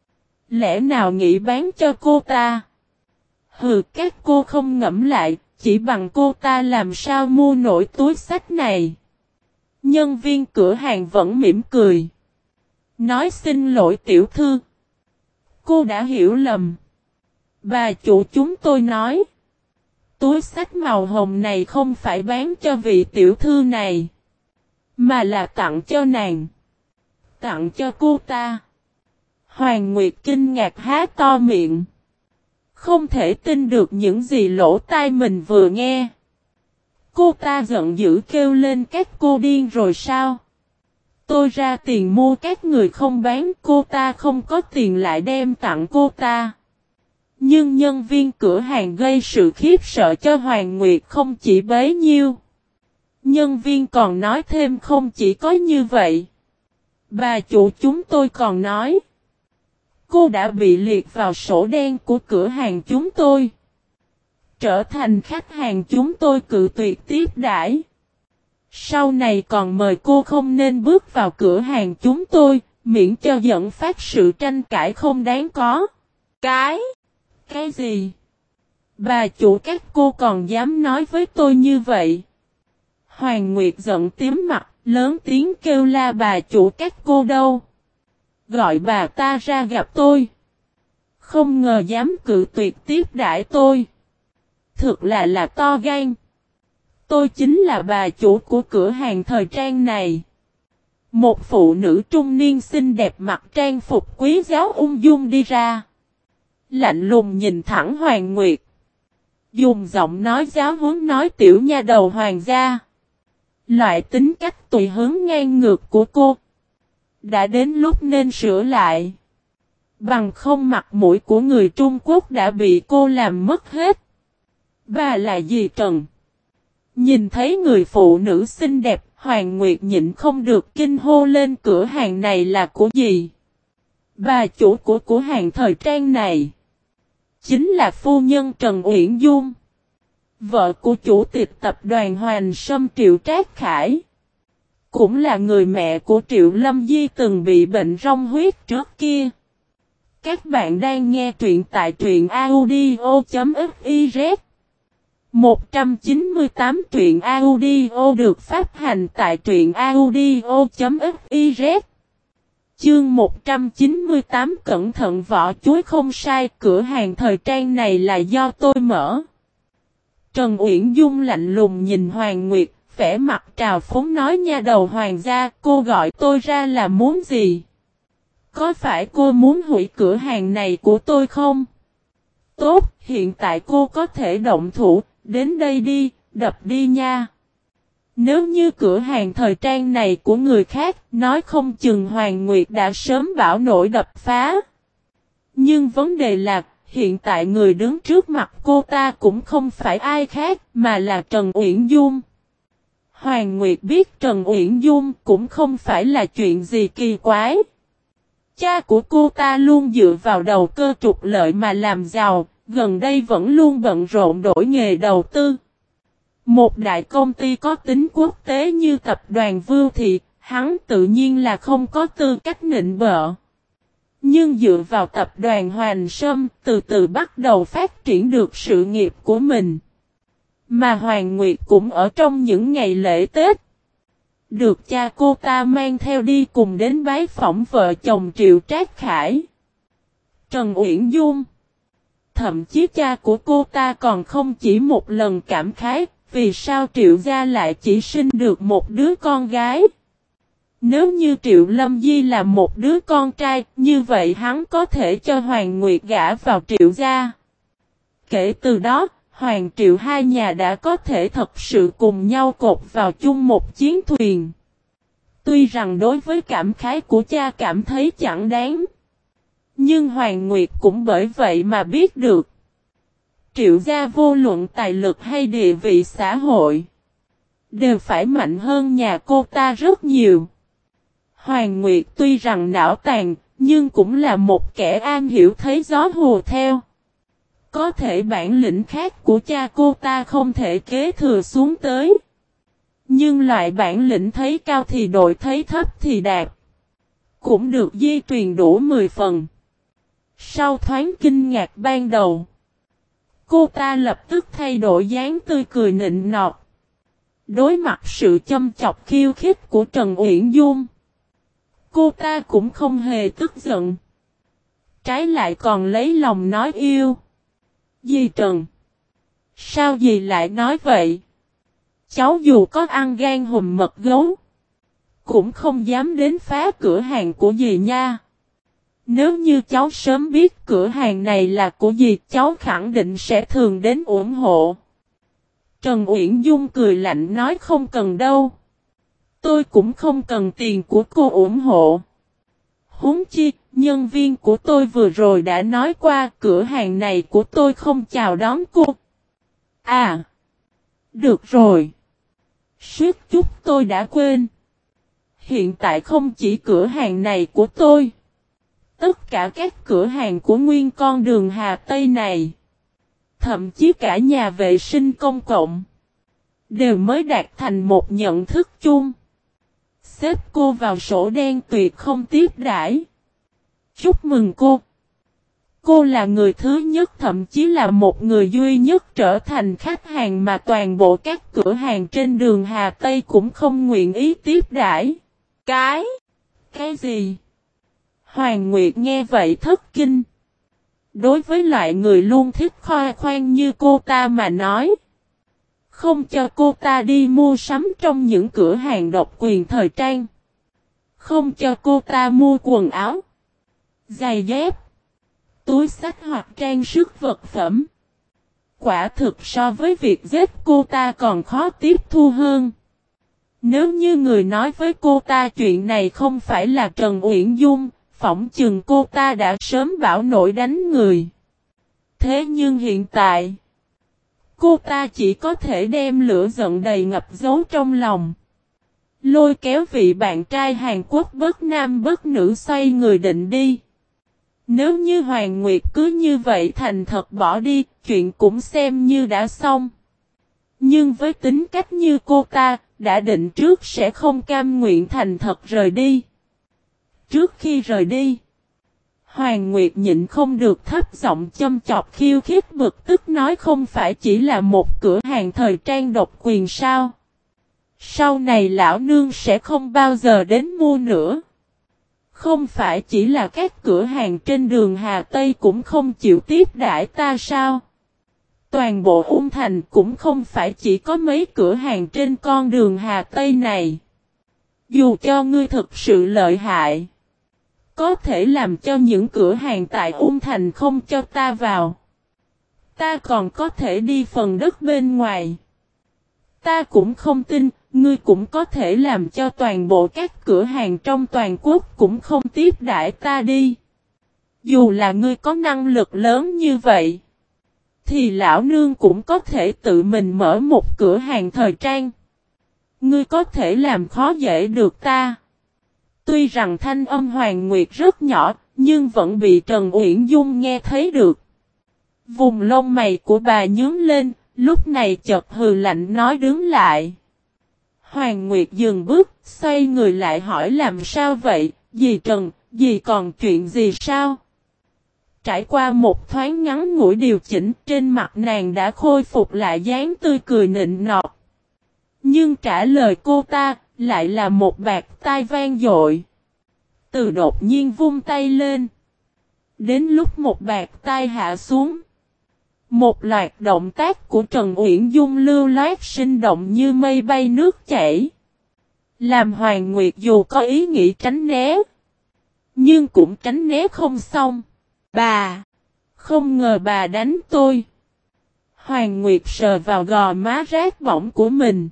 lẽ nào nghĩ bán cho cô ta? Hừ, các cô không ngẫm lại, chỉ bằng cô ta làm sao mua nổi túi xách này?" Nhân viên cửa hàng vẫn mỉm cười, nói: "Xin lỗi tiểu thư, cô đã hiểu lầm. Bà chủ chúng tôi nói, túi xách màu hồng này không phải bán cho vị tiểu thư này, mà là tặng cho nàng." "Tặng cho cô ta?" Hoàng Nguyệt kinh ngạc há to miệng, không thể tin được những gì lỗ tai mình vừa nghe. Cô ta giận dữ kêu lên: "Các cô điên rồi sao? Tôi ra tiền mua các người không bán, cô ta không có tiền lại đem tặng cô ta." Nhưng nhân viên cửa hàng gây sự khiếp sợ cho Hoàng Nguyệt không chỉ bấy nhiêu. Nhân viên còn nói thêm: "Không chỉ có như vậy, bà chủ chúng tôi còn nói, cô đã bị liệt vào sổ đen của cửa hàng chúng tôi, trở thành khách hàng chúng tôi cự tuyệt tiếp đãi. Sau này còn mời cô không nên bước vào cửa hàng chúng tôi, miễn cho dẫn phát sự tranh cãi không đáng có." Cái? Cái gì? Bà chủ các cô còn dám nói với tôi như vậy? Hoàng Nguyệt giận tím mặt, lớn tiếng kêu la: "Bà chủ các cô đâu? Gọi bà ta ra gặp tôi. Không ngờ dám cự tuyệt tiếp đãi tôi. Thực là là to gan. Tôi chính là bà chủ của cửa hàng thời trang này." Một phụ nữ trung niên xinh đẹp mặc trang phục quý giáo ung dung đi ra, lạnh lùng nhìn thẳng Hoàng Nguyệt, dùng giọng nói giáo huấn nói: "Tiểu nha đầu Hoàng gia, loại tính cách tùy hứng ngang ngược của cô đã đến lúc nên sửa lại. Bằng không mặt mũi của người Trung Quốc đã bị cô làm mất hết." "Bà là gì Trần?" Nhìn thấy người phụ nữ xinh đẹp, Hoàng Nguyệt nhịn không được kinh hô lên: "Cửa hàng này là của gì? Bà chủ của cửa hàng thời trang này chính là phu nhân Trần Uyển Dung, vợ của chủ tịch tập đoàn Hoàng Sâm Triệu Trác Khải, cũng là người mẹ của Triệu Lâm Di từng bị bệnh rong huyết trước kia." Các bạn đang nghe truyện tại truyện audio.fiz. một trăm chín mươi tám truyện audio được phát hành tại truyện audio.fiz. Chương một trăm chín mươi tám cẩn thận vỏ chuối không sai, cửa hàng thời trang này là do tôi mở. Trần Uyển Dung lạnh lùng nhìn Hoàng Nguyệt, vẻ mặt trào phúng nói: "Nha đầu Hoàng gia, cô gọi tôi ra là muốn gì? Có phải cô muốn hủy cửa hàng này của tôi không? Tốt, hiện tại cô có thể động thủ, đến đây đi, đập đi nha. Nếu như cửa hàng thời trang này của người khác, nói không chừng Hoàng Nguyệt đã sớm bão nổi đập phá. Nhưng vấn đề là, hiện tại người đứng trước mặt cô ta cũng không phải ai khác, mà là Trần Uyển Dung." Hoàng Nguyệt biết Trần Uyển Dung cũng không phải là chuyện gì kỳ quái. Cha của cô ta luôn dựa vào đầu cơ trục lợi mà làm giàu, gần đây vẫn luôn bận rộn đổi nghề đầu tư. Một đại công ty có tính quốc tế như tập đoàn Vưu Thị, hắn tự nhiên là không có tư cách nịnh bợ. Nhưng dựa vào tập đoàn Hoàng Sâm, từ từ bắt đầu phát triển được sự nghiệp của mình. Mà Hoàng Nguyệt cũng ở trong những ngày lễ Tết. Được cha cô ta mang theo đi cùng đến bái phỏng vợ chồng Triệu Trác Khải, Trần Uyển Dung. Thậm chí cha của cô ta còn không chỉ một lần cảm khái, vì sao Triệu gia lại chỉ sinh được một đứa con gái. Nếu như Triệu Lâm Di là một đứa con trai, như vậy hắn có thể cho Hoàng Nguyệt gả vào Triệu gia. Kể từ đó, Hoàng Triệu hai nhà đã có thể thật sự cùng nhau cột vào chung một chiến thuyền. Tuy rằng đối với cảm khái của cha cảm thấy chẳng đáng, nhưng Hoàng Nguyệt cũng bởi vậy mà biết được. Triệu gia vô luận tài lực hay địa vị xã hội, đều phải mạnh hơn nhà cô ta rất nhiều. Hoàng Nguyệt tuy rằng não tàn, nhưng cũng là một kẻ am hiểu thấy gió hùa theo. Có thể bản lĩnh khác của cha cô ta không thể kế thừa xuống tới. Nhưng loại bản lĩnh thấy cao thì đội, thấy thấp thì đạt, cũng được di truyền đủ mười phần. Sau thoáng kinh ngạc ban đầu, cô ta lập tức thay đổi dáng tươi cười nịnh nọt. Đối mặt sự châm chọc khiêu khích của Trần Uyển Dung, cô ta cũng không hề tức giận. Trái lại còn lấy lòng nói yêu. Dì Trần, sao dì lại nói vậy? Cháu dù có ăn gan hùm mật gấu, cũng không dám đến phá cửa hàng của dì nha. Nếu như cháu sớm biết cửa hàng này là của dì, cháu khẳng định sẽ thường đến ủng hộ. Trần Uyển Dung cười lạnh nói không cần đâu. Tôi cũng không cần tiền của cô ủng hộ. Huống chi, nhân viên của tôi vừa rồi đã nói qua cửa hàng này của tôi không chào đón cô. À, được rồi. Suýt chút tôi đã quên. Hiện tại không chỉ cửa hàng này của tôi, tất cả các cửa hàng của nguyên con đường Hà Tây này, thậm chí cả nhà vệ sinh công cộng, đều mới đạt thành một nhận thức chung. Xếp cô vào sổ đen tuyệt không tiếp đãi. Chúc mừng cô. Cô là người thứ nhất, thậm chí là một người duy nhất trở thành khách hàng mà toàn bộ các cửa hàng trên đường Hà Tây cũng không nguyện ý tiếp đãi. Cái? Cái gì? Hoàng Nguyệt nghe vậy thất kinh. Đối với loại người luôn thích khoe khoang như cô ta mà nói, không cho cô ta đi mua sắm trong những cửa hàng độc quyền thời trang, không cho cô ta mua quần áo, giày dép, túi xách hoặc trang sức vật phẩm, quả thực so với việc giết cô ta còn khó tiếp thu hơn. Nếu như người nói với cô ta chuyện này không phải là Trần Uyển Dung, phỏng chừng cô ta đã sớm bảo nổi đánh người. Thế nhưng hiện tại, cô ta chỉ có thể đem lửa giận đầy ngập giấu trong lòng, lôi kéo vị bạn trai Hàn Quốc bất nam bất nữ xoay người định đi. Nếu như Hoàng Nguyệt cứ như vậy thành thật bỏ đi, chuyện cũng xem như đã xong. Nhưng với tính cách như cô ta, đã định trước sẽ không cam nguyện thành thật rời đi. Trước khi rời đi, Hoàng Nguyệt nhịn không được thấp giọng châm chọc khiêu khích bực tức nói không phải chỉ là một cửa hàng thời trang độc quyền sao? Sau này lão nương sẽ không bao giờ đến mua nữa. Không phải chỉ là các cửa hàng trên đường Hà Tây cũng không chịu tiếp đãi ta sao? Toàn bộ Ung Thành cũng không phải chỉ có mấy cửa hàng trên con đường Hà Tây này. Dù cho ngươi thực sự lợi hại, có thể làm cho những cửa hàng tại Ung Thành không cho ta vào, ta còn có thể đi phần đất bên ngoài. Ta cũng không tin, ngươi cũng có thể làm cho toàn bộ các cửa hàng trong toàn quốc cũng không tiếp đãi ta đi. Dù là ngươi có năng lực lớn như vậy, thì lão nương cũng có thể tự mình mở một cửa hàng thời trang. Ngươi có thể làm khó dễ được ta. Tuy rằng thanh âm Hoàng Nguyệt rất nhỏ, nhưng vẫn bị Trần Uyển Dung nghe thấy được. Vùng lông mày của bà nhướng lên, lúc này chợt hừ lạnh nói đứng lại. Hoàng Nguyệt dừng bước, xoay người lại hỏi làm sao vậy, dì Trần, dì còn chuyện gì sao? Trải qua một thoáng ngắn ngủi điều chỉnh, trên mặt nàng đã khôi phục lại dáng tươi cười nịnh nọt. Nhưng trả lời cô ta, Lại là một bạt tai vang dội. Từ đột nhiên vung tay lên. Đến lúc một bạt tai hạ xuống. Một loạt động tác của Trần Uyển Dung lưu loát sinh động như mây bay nước chảy. Làm Hoàng Nguyệt dù có ý nghĩ tránh né. Nhưng cũng tránh né không xong. Bà! Không ngờ bà đánh tôi. Hoàng Nguyệt sờ vào gò má rát bỏng của mình.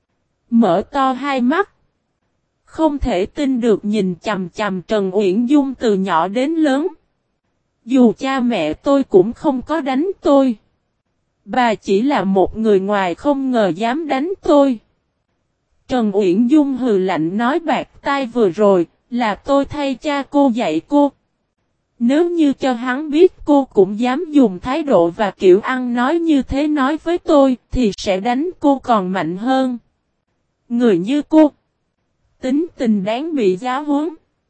Mở to hai mắt. Không thể tin được nhìn chằm chằm Trần Uyển Dung từ nhỏ đến lớn. Dù cha mẹ tôi cũng không có đánh tôi. Bà chỉ là một người ngoài không ngờ dám đánh tôi. Trần Uyển Dung hừ lạnh nói bạt tai vừa rồi là tôi thay cha cô dạy cô. Nếu như cho hắn biết cô cũng dám dùng thái độ và kiểu ăn nói như thế nói với tôi thì sẽ đánh cô còn mạnh hơn. Người như cô, tính tình đáng bị giáo huấn.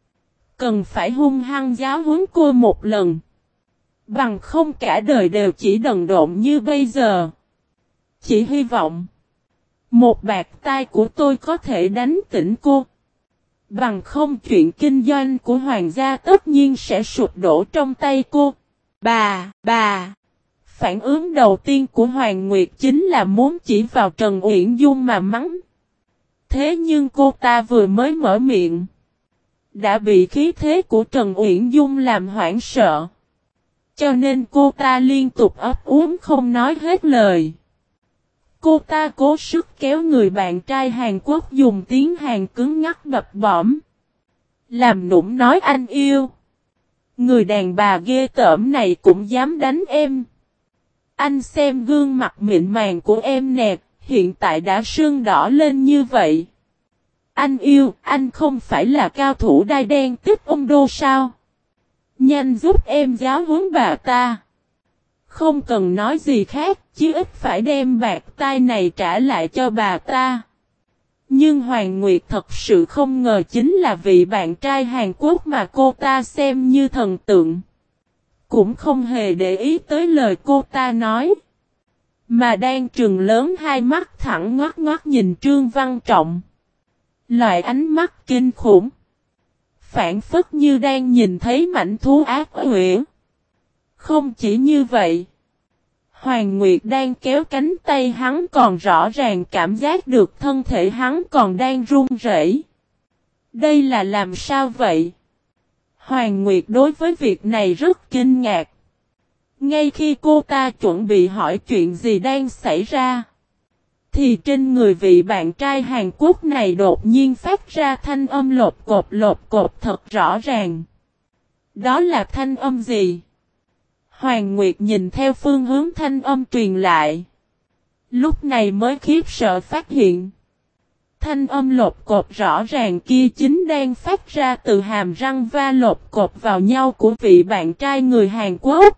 Cần phải hung hăng giáo huấn cô một lần. Bằng không cả đời đều chỉ đần độn như bây giờ. Chỉ hy vọng một bạt tai của tôi có thể đánh tỉnh cô. Bằng không chuyện kinh doanh của hoàng gia tất nhiên sẽ sụp đổ trong tay cô. Bà, bà. Phản ứng đầu tiên của Hoàng Nguyệt chính là muốn chỉ vào Trần Uyển Dung mà mắng. Thế nhưng cô ta vừa mới mở miệng. Đã bị khí thế của Trần Uyển Dung làm hoảng sợ. Cho nên cô ta liên tục ấp úng không nói hết lời. Cô ta cố sức kéo người bạn trai Hàn Quốc dùng tiếng Hàn cứng ngắc bập bõm. Làm nũng nói anh yêu. Người đàn bà ghê tởm này cũng dám đánh em. Anh xem gương mặt mịn màng của em nè, hiện tại đã sưng đỏ lên như vậy. Anh yêu, anh không phải là cao thủ đai đen tiếp ông đô sao? Nhanh giúp em giáo huấn bà ta. Không cần nói gì khác, chứ ít phải đem bạt tai này trả lại cho bà ta. Nhưng Hoàng Nguyệt thật sự không ngờ chính là vị bạn trai Hàn Quốc mà cô ta xem như thần tượng. Cũng không hề để ý tới lời cô ta nói. Mà đang trừng lớn hai mắt thẳng ngoắt ngoắt nhìn Trương Văn Trọng. Loại ánh mắt kinh khủng. Phản phất như đang nhìn thấy mảnh thú ác quỷ. Không chỉ như vậy. Hoàng Nguyệt đang kéo cánh tay hắn còn rõ ràng cảm giác được thân thể hắn còn đang run rẩy. Đây là làm sao vậy? Hoàng Nguyệt đối với việc này rất kinh ngạc. Ngay khi cô ta chuẩn bị hỏi chuyện gì đang xảy ra. Thì trên người vị bạn trai Hàn Quốc này đột nhiên phát ra thanh âm lột cột lột cột thật rõ ràng. Đó là thanh âm gì? Hoàng Nguyệt nhìn theo phương hướng thanh âm truyền lại. Lúc này mới khiếp sợ phát hiện. Thanh âm lột cột rõ ràng kia chính đang phát ra từ hàm răng va lột cột vào nhau của vị bạn trai người Hàn Quốc.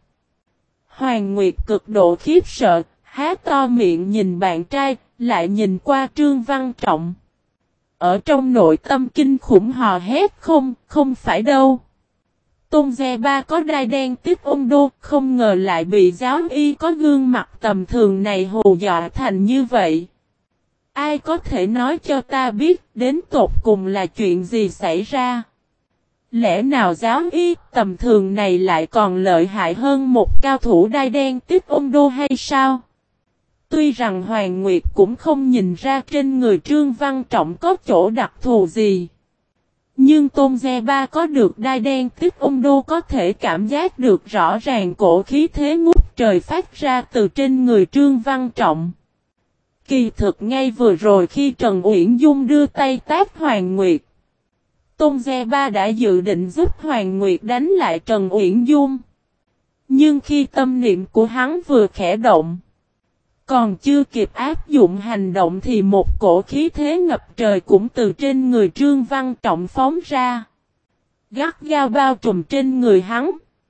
Hoàng Nguyệt cực độ khiếp sợ, há to miệng nhìn bạn trai, lại nhìn qua Trương Văn Trọng. Ở trong nội tâm kinh khủng hò hét không, không phải đâu. Tôn Gia Ba có đai đen tiếp ông đô, không ngờ lại bị giáo y có gương mặt tầm thường này hù dọa thành như vậy. Ai có thể nói cho ta biết đến tột cùng là chuyện gì xảy ra? Lẽ nào giáo y tầm thường này lại còn lợi hại hơn một cao thủ đai đen tiếp ông đô hay sao? Tuy rằng Hoàng Nguyệt cũng không nhìn ra trên người Trương Văn Trọng có chỗ đặc thù gì. Nhưng Tôn Gia Ba có được đai đen tiếp ông đô có thể cảm giác được rõ ràng cổ khí thế ngút trời phát ra từ trên người Trương Văn Trọng. Kỳ thực ngay vừa rồi khi Trần Uyển Dung đưa tay tát Hoàng Nguyệt. Tôn Gia Ba đã dự định giúp Hoàng Nguyệt đánh lại Trần Uyển Dung. Nhưng khi tâm niệm của hắn vừa khẽ động. Còn chưa kịp áp dụng hành động thì một cổ khí thế ngập trời cũng từ trên người Trương Văn Trọng phóng ra. Gắt gao bao trùm trên người hắn.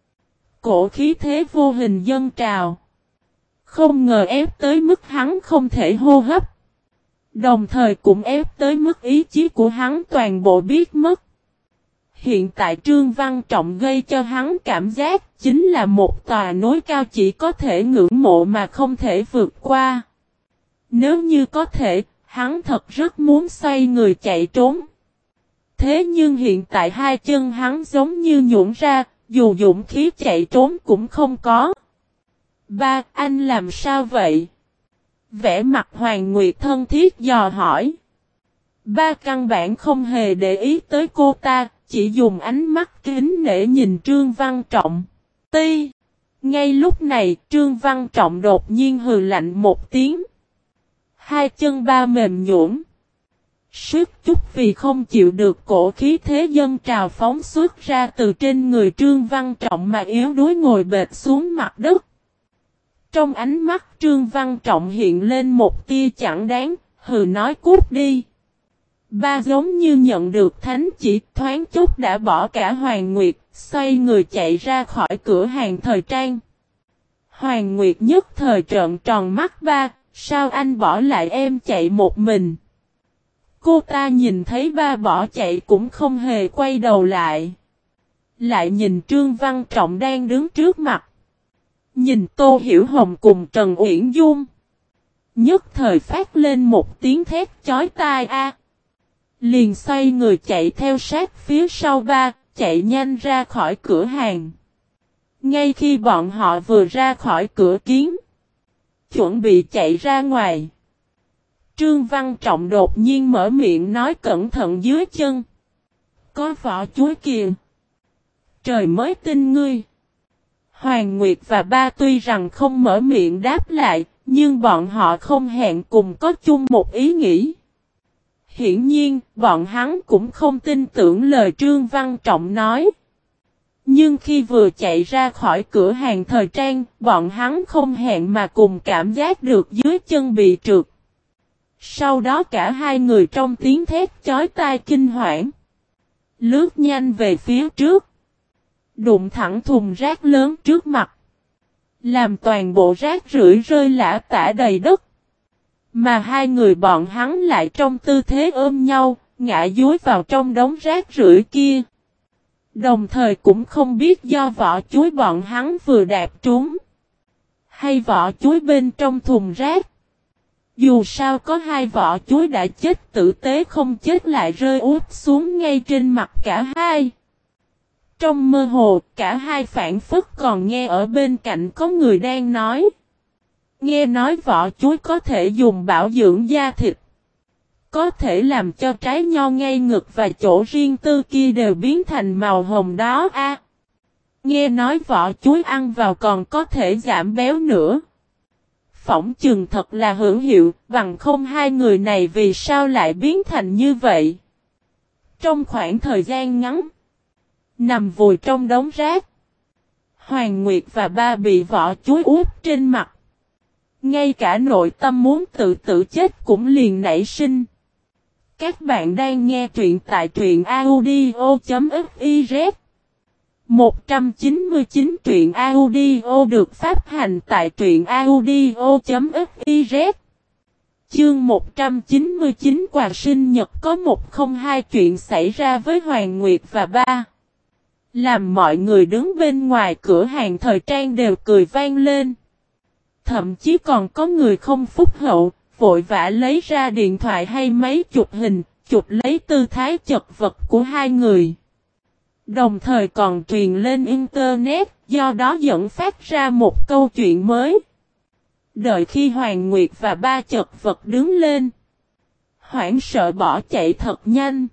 Cổ khí thế vô hình dâng trào. Không ngờ ép tới mức hắn không thể hô hấp. Đồng thời cũng ép tới mức ý chí của hắn toàn bộ biết mất. Hiện tại Trương Văn Trọng gây cho hắn cảm giác chính là một tòa núi cao chỉ có thể ngưỡng mộ mà không thể vượt qua. Nếu như có thể, Hắn thật rất muốn xoay người chạy trốn. Thế nhưng hiện tại hai chân hắn giống như nhũn ra, dù dũng khí chạy trốn cũng không có. Ba, anh làm sao vậy? Vẻ mặt Hoàng Nguyệt thân thiết dò hỏi. Ba căn bản không hề để ý tới cô ta, chỉ dùng ánh mắt kính nể nhìn Trương Văn Trọng. Ti! Ngay lúc này, Trương Văn Trọng đột nhiên hừ lạnh một tiếng. Hai chân ba mềm nhũn. Suýt chút vì không chịu được cổ khí thế dân trào phóng xuất ra từ trên người Trương Văn Trọng mà yếu đuối ngồi bệt xuống mặt đất. Trong ánh mắt Trương Văn Trọng hiện lên một tia chẳng đáng, hừ nói cút đi. Ba giống như nhận được thánh chỉ thoáng chút đã bỏ cả Hoàng Nguyệt, xoay người chạy ra khỏi cửa hàng thời trang. Hoàng Nguyệt nhất thời trợn tròn mắt ba, sao anh bỏ lại em chạy một mình? Cô ta nhìn thấy ba bỏ chạy cũng không hề quay đầu lại. Lại nhìn Trương Văn Trọng đang đứng trước mặt. Nhìn Tô Hiểu Hồng cùng Trần Uyển Dung. Nhất thời phát lên một tiếng thét chói tai a. Liền xoay người chạy theo sát phía sau ba, chạy nhanh ra khỏi cửa hàng. Ngay khi bọn họ vừa ra khỏi cửa kiến, chuẩn bị chạy ra ngoài, Trương Văn Trọng đột nhiên mở miệng nói cẩn thận dưới chân. Có vỏ chuối kìa. Trời mới tin ngươi. Hoàng Nguyệt và ba tuy rằng không mở miệng đáp lại, nhưng bọn họ không hẹn cùng có chung một ý nghĩ. Hiển nhiên, bọn hắn cũng không tin tưởng lời Trương Văn Trọng nói. Nhưng khi vừa chạy ra khỏi cửa hàng thời trang, bọn hắn không hẹn mà cùng cảm giác được dưới chân bị trượt. Sau đó cả hai người trong tiếng thét chói tai kinh hoảng, lướt nhanh về phía trước, đụng thẳng thùng rác lớn trước mặt, làm toàn bộ rác rưởi rơi lả tả đầy đất. Mà hai người bọn hắn lại trong tư thế ôm nhau, ngã dúi vào trong đống rác rưởi kia. Đồng thời cũng không biết do vỏ chuối bọn hắn vừa đạp trúng, hay vỏ chuối bên trong thùng rác. Dù sao có hai vỏ chuối đã chết tử tế không chết lại rơi úp xuống ngay trên mặt cả hai. Trong mơ hồ, cả hai phản phất còn nghe ở bên cạnh có người đang nói. Nghe nói vỏ chuối có thể dùng bảo dưỡng da thịt, có thể làm cho trái nho ngay ngực và chỗ riêng tư kia đều biến thành màu hồng đó a. À, nghe nói vỏ chuối ăn vào còn có thể giảm béo nữa. Phỏng chừng thật là hữu hiệu, bằng không hai người này vì sao lại biến thành như vậy. Trong khoảng thời gian ngắn, nằm vùi trong đống rác, Hoàng Nguyệt và ba bị vỏ chuối úp trên mặt. Ngay cả nội tâm muốn tự tử chết cũng liền nảy sinh. Các bạn đang nghe truyện tại truyện audio chấm fiz. một trăm chín mươi chín truyện audio được phát hành tại truyện audio chấm fiz. Chương một trăm chín mươi chín quà sinh nhật có một không hai chuyện xảy ra với Hoàng Nguyệt và ba. Làm mọi người đứng bên ngoài cửa hàng thời trang đều cười vang lên. Thậm chí còn có người không phúc hậu, vội vã lấy ra điện thoại hay máy chụp hình, chụp lấy tư thái chật vật của hai người. Đồng thời còn truyền lên Internet, do đó dẫn phát ra một câu chuyện mới. Đợi khi Hoàng Nguyệt và ba chật vật đứng lên, hoảng sợ bỏ chạy thật nhanh.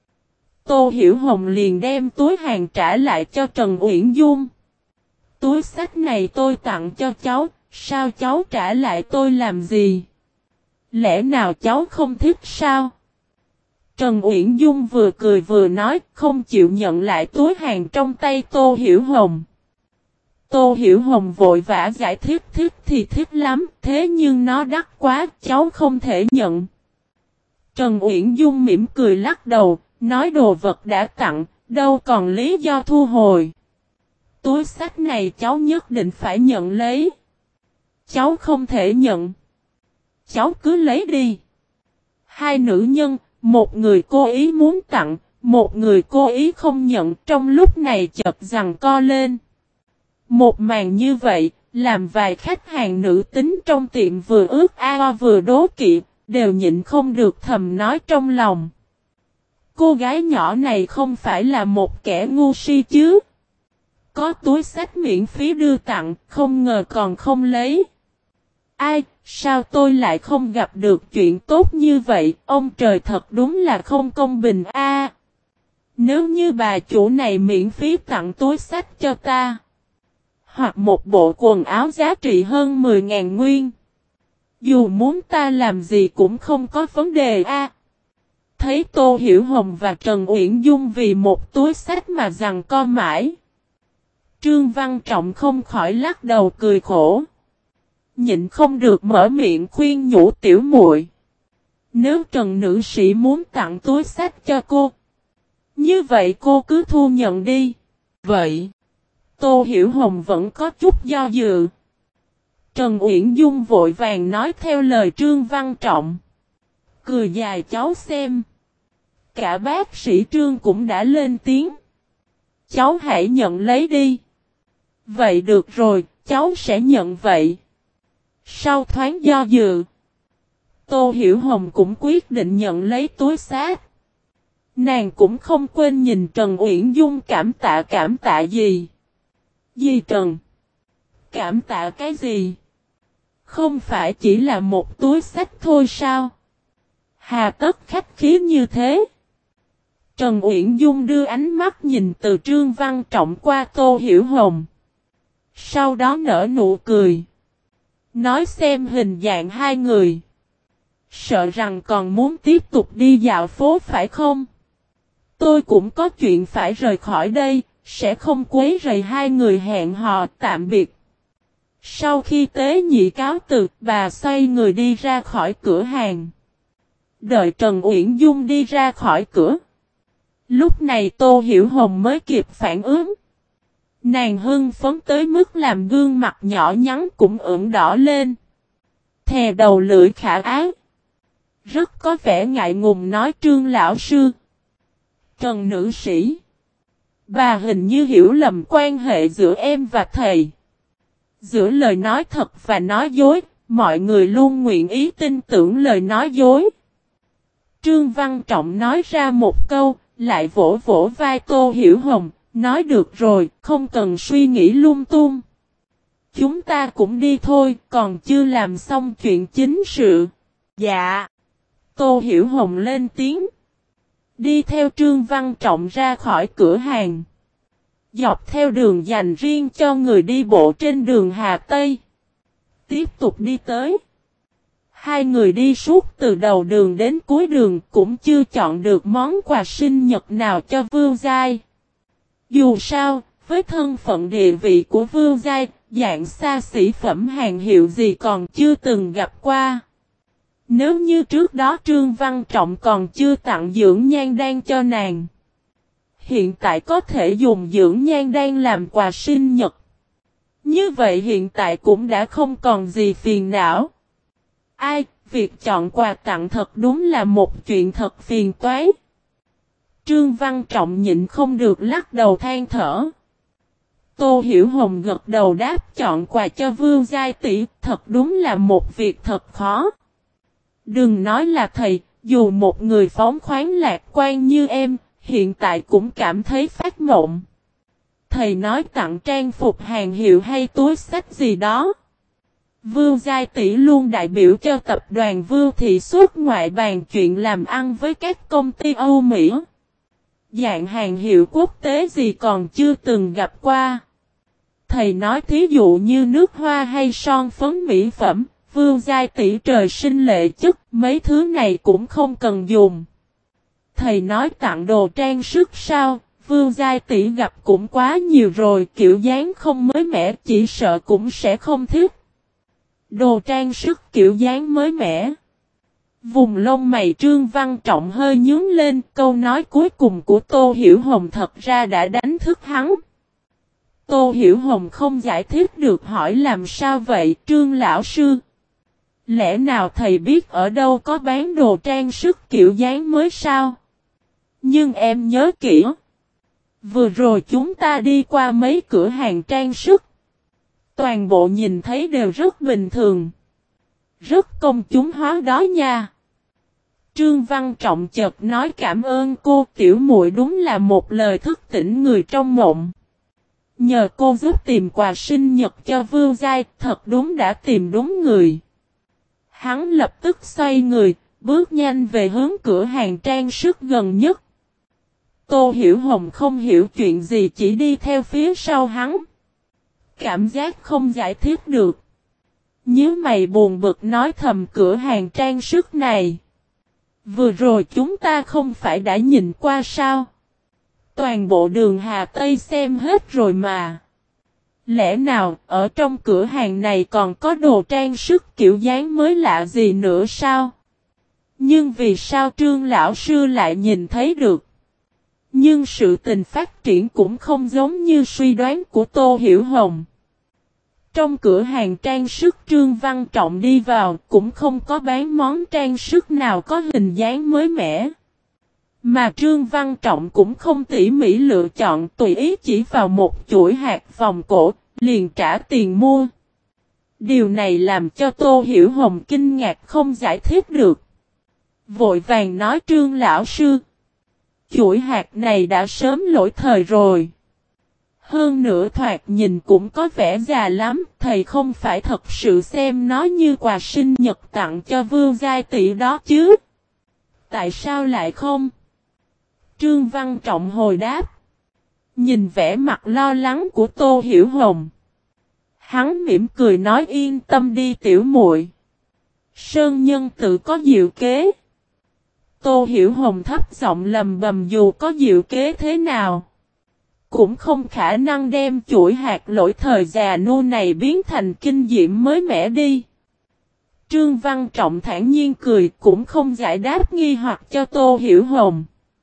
Tô Hiểu Hồng liền đem túi hàng trả lại cho Trần Uyển Dung. Túi xách này tôi tặng cho cháu, sao cháu trả lại tôi làm gì? Lẽ nào cháu không thích sao? Trần Uyển Dung vừa cười vừa nói, không chịu nhận lại túi hàng trong tay Tô Hiểu Hồng. Tô Hiểu Hồng vội vã giải thích thích thì thích lắm, thế nhưng nó đắt quá, cháu không thể nhận. Trần Uyển Dung mỉm cười lắc đầu, nói đồ vật đã tặng, đâu còn lý do thu hồi. Túi xách này cháu nhất định phải nhận lấy. Cháu không thể nhận. Cháu cứ lấy đi. Hai nữ nhân, một người cố ý muốn tặng, một người cố ý không nhận, trong lúc này chợt giằng co lên. Một màn như vậy, làm vài khách hàng nữ tính trong tiệm vừa ước ao vừa đố kỵ, đều nhịn không được thầm nói trong lòng. Cô gái nhỏ này không phải là một kẻ ngu si chứ. Có túi xách miễn phí đưa tặng, không ngờ còn không lấy. Ai, sao tôi lại không gặp được chuyện tốt như vậy, ông trời thật đúng là không công bình a. Nếu như bà chủ này miễn phí tặng túi xách cho ta, hoặc một bộ quần áo giá trị hơn mười ngàn nguyên, dù muốn ta làm gì cũng không có vấn đề a. Thấy Tô Hiểu Hồng và Trần Uyển Dung vì một túi xách mà giằng co mãi, Trương Văn Trọng không khỏi lắc đầu cười khổ. Nhịn không được mở miệng khuyên nhủ tiểu muội. Nếu Trần nữ sĩ muốn tặng túi xách cho cô, như vậy cô cứ thu nhận đi. Vậy, Tô Hiểu Hồng vẫn có chút do dự. Trần Uyển Dung vội vàng nói theo lời Trương Văn Trọng. Cười dài cháu xem. Cả bác sĩ Trương cũng đã lên tiếng. Cháu hãy nhận lấy đi. Vậy được rồi, cháu sẽ nhận vậy. Sau thoáng do dự, Tô Hiểu Hồng cũng quyết định nhận lấy túi xách. Nàng cũng không quên nhìn Trần Uyển Dung cảm tạ cảm tạ gì. Dì Trần, cảm tạ cái gì? Không phải chỉ là một túi xách thôi sao? Hà tất khách khí như thế. Trần Uyển Dung đưa ánh mắt nhìn từ Trương Văn Trọng qua Tô Hiểu Hồng. Sau đó nở nụ cười. Nói xem hình dạng hai người. Sợ rằng còn muốn tiếp tục đi dạo phố phải không? Tôi cũng có chuyện phải rời khỏi đây, sẽ không quấy rầy hai người hẹn hò tạm biệt. Sau khi tế nhị cáo từ, bà xoay người đi ra khỏi cửa hàng. Đợi Trần Uyển Dung đi ra khỏi cửa. Lúc này Tô Hiểu Hồng mới kịp phản ứng. Nàng hưng phấn tới mức làm gương mặt nhỏ nhắn cũng ửng đỏ lên. Thè đầu lưỡi khả ái. Rất có vẻ ngại ngùng nói Trương lão sư. Trần nữ sĩ. Bà hình như hiểu lầm quan hệ giữa em và thầy. Giữa lời nói thật và nói dối, mọi người luôn nguyện ý tin tưởng lời nói dối. Trương Văn Trọng nói ra một câu, lại vỗ vỗ vai Tô Hiểu Hồng, nói được rồi, không cần suy nghĩ lung tung. Chúng ta cũng đi thôi, còn chưa làm xong chuyện chính sự. Dạ. Tô Hiểu Hồng lên tiếng. Đi theo Trương Văn Trọng ra khỏi cửa hàng. Dọc theo đường dành riêng cho người đi bộ trên đường Hà Tây. Tiếp tục đi tới. Hai người đi suốt từ đầu đường đến cuối đường cũng chưa chọn được món quà sinh nhật nào cho Vương Giai. Dù sao, với thân phận địa vị của Vương Giai, dạng xa xỉ phẩm hàng hiệu gì còn chưa từng gặp qua. Nếu như trước đó Trương Văn Trọng còn chưa tặng dưỡng nhan đan cho nàng, hiện tại có thể dùng dưỡng nhan đan làm quà sinh nhật. Như vậy hiện tại cũng đã không còn gì phiền não. Ai, việc chọn quà tặng thật đúng là một chuyện thật phiền toái. Trương Văn Trọng nhịn không được lắc đầu than thở. Tô Hiểu Hồng gật đầu đáp chọn quà cho Vương Giai tỷ, thật đúng là một việc thật khó. Đừng nói là thầy, dù một người phóng khoáng lạc quan như em, hiện tại cũng cảm thấy phát mộng. Thầy nói tặng trang phục hàng hiệu hay túi xách gì đó. Vương Giai tỷ luôn đại biểu cho tập đoàn Vương Thị suốt ngoại bàn chuyện làm ăn với các công ty Âu Mỹ. Dạng hàng hiệu quốc tế gì còn chưa từng gặp qua. Thầy nói thí dụ như nước hoa hay son phấn mỹ phẩm, Vương Giai tỷ trời sinh lệ chất, mấy thứ này cũng không cần dùng. Thầy nói tặng đồ trang sức sao, Vương Giai tỷ gặp cũng quá nhiều rồi, kiểu dáng không mới mẻ chỉ sợ cũng sẽ không thích. Đồ trang sức kiểu dáng mới mẻ. Vùng lông mày Trương Văn Trọng hơi nhướng lên, câu nói cuối cùng của Tô Hiểu Hồng thật ra đã đánh thức hắn. Tô Hiểu Hồng không giải thích được hỏi làm sao vậy Trương lão sư. Lẽ nào thầy biết ở đâu có bán đồ trang sức kiểu dáng mới sao? Nhưng em nhớ kỹ. Vừa rồi chúng ta đi qua mấy cửa hàng trang sức. Toàn bộ nhìn thấy đều rất bình thường. Rất công chúng hóa đó nha. Trương Văn Trọng chợt nói cảm ơn cô, tiểu muội đúng là một lời thức tỉnh người trong mộng. Nhờ cô giúp tìm quà sinh nhật cho Vương Giai, thật đúng đã tìm đúng người. Hắn lập tức xoay người, bước nhanh về hướng cửa hàng trang sức gần nhất. Tô Hiểu Hồng không hiểu chuyện gì, chỉ đi theo phía sau hắn. Cảm giác không giải thích được. Nhớ mày buồn bực nói thầm cửa hàng trang sức này. Vừa rồi chúng ta không phải đã nhìn qua sao? Toàn bộ đường Hà Tây xem hết rồi mà. Lẽ nào ở trong cửa hàng này còn có đồ trang sức kiểu dáng mới lạ gì nữa sao? Nhưng vì sao Trương lão sư lại nhìn thấy được? Nhưng sự tình phát triển cũng không giống như suy đoán của Tô Hiểu Hồng. Trong cửa hàng trang sức Trương Văn Trọng đi vào cũng không có bán món trang sức nào có hình dáng mới mẻ. Mà Trương Văn Trọng cũng không tỉ mỉ lựa chọn, tùy ý chỉ vào một chuỗi hạt vòng cổ, liền trả tiền mua. Điều này làm cho Tô Hiểu Hồng kinh ngạc không giải thích được. Vội vàng nói Trương lão sư. Chuỗi hạt này đã sớm lỗi thời rồi. Hơn nữa thoạt nhìn cũng có vẻ già lắm, thầy không phải thật sự xem nó như quà sinh nhật tặng cho Vương Giai tỷ đó chứ. Tại sao lại không? Trương Văn Trọng hồi đáp. Nhìn vẻ mặt lo lắng của Tô Hiểu Hồng. Hắn mỉm cười nói yên tâm đi tiểu muội. Sơn nhân tự có diệu kế. Tô Hiểu Hồng thấp giọng lầm bầm dù có diệu kế thế nào. Cũng không khả năng đem chuỗi hạt lỗi thời già nô này biến thành kinh diễm mới mẻ đi. Trương Văn Trọng thản nhiên cười cũng không giải đáp nghi hoặc cho Tô Hiểu Hồng.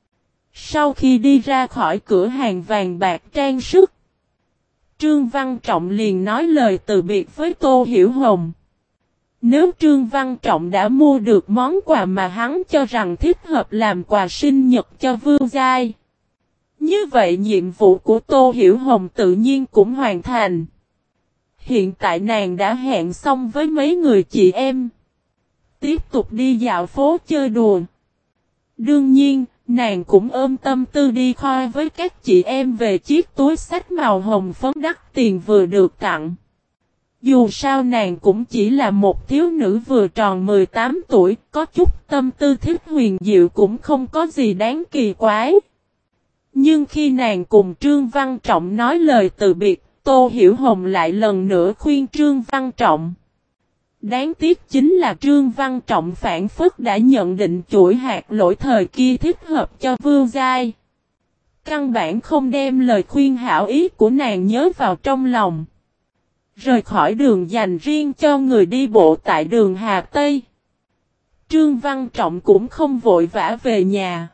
Sau khi đi ra khỏi cửa hàng vàng bạc trang sức, Trương Văn Trọng liền nói lời từ biệt với Tô Hiểu Hồng. Nếu Trương Văn Trọng đã mua được món quà mà hắn cho rằng thích hợp làm quà sinh nhật cho Vương Giai, như vậy nhiệm vụ của Tô Hiểu Hồng tự nhiên cũng hoàn thành. Hiện tại nàng đã hẹn xong với mấy người chị em. Tiếp tục đi dạo phố chơi đùa. Đương nhiên, nàng cũng ôm tâm tư đi khoe với các chị em về chiếc túi xách màu hồng phấn đắt tiền vừa được tặng. Dù sao nàng cũng chỉ là một thiếu nữ vừa tròn mười tám tuổi, có chút tâm tư thích huyền diệu cũng không có gì đáng kỳ quái. Nhưng khi nàng cùng Trương Văn Trọng nói lời từ biệt, Tô Hiểu Hồng lại lần nữa khuyên Trương Văn Trọng. Đáng tiếc chính là Trương Văn Trọng phản phất đã nhận định chuỗi hạt lỗi thời kia thích hợp cho Vương Giai. Căn bản không đem lời khuyên hảo ý của nàng nhớ vào trong lòng. Rời khỏi đường dành riêng cho người đi bộ tại đường Hà Tây. Trương Văn Trọng cũng không vội vã về nhà,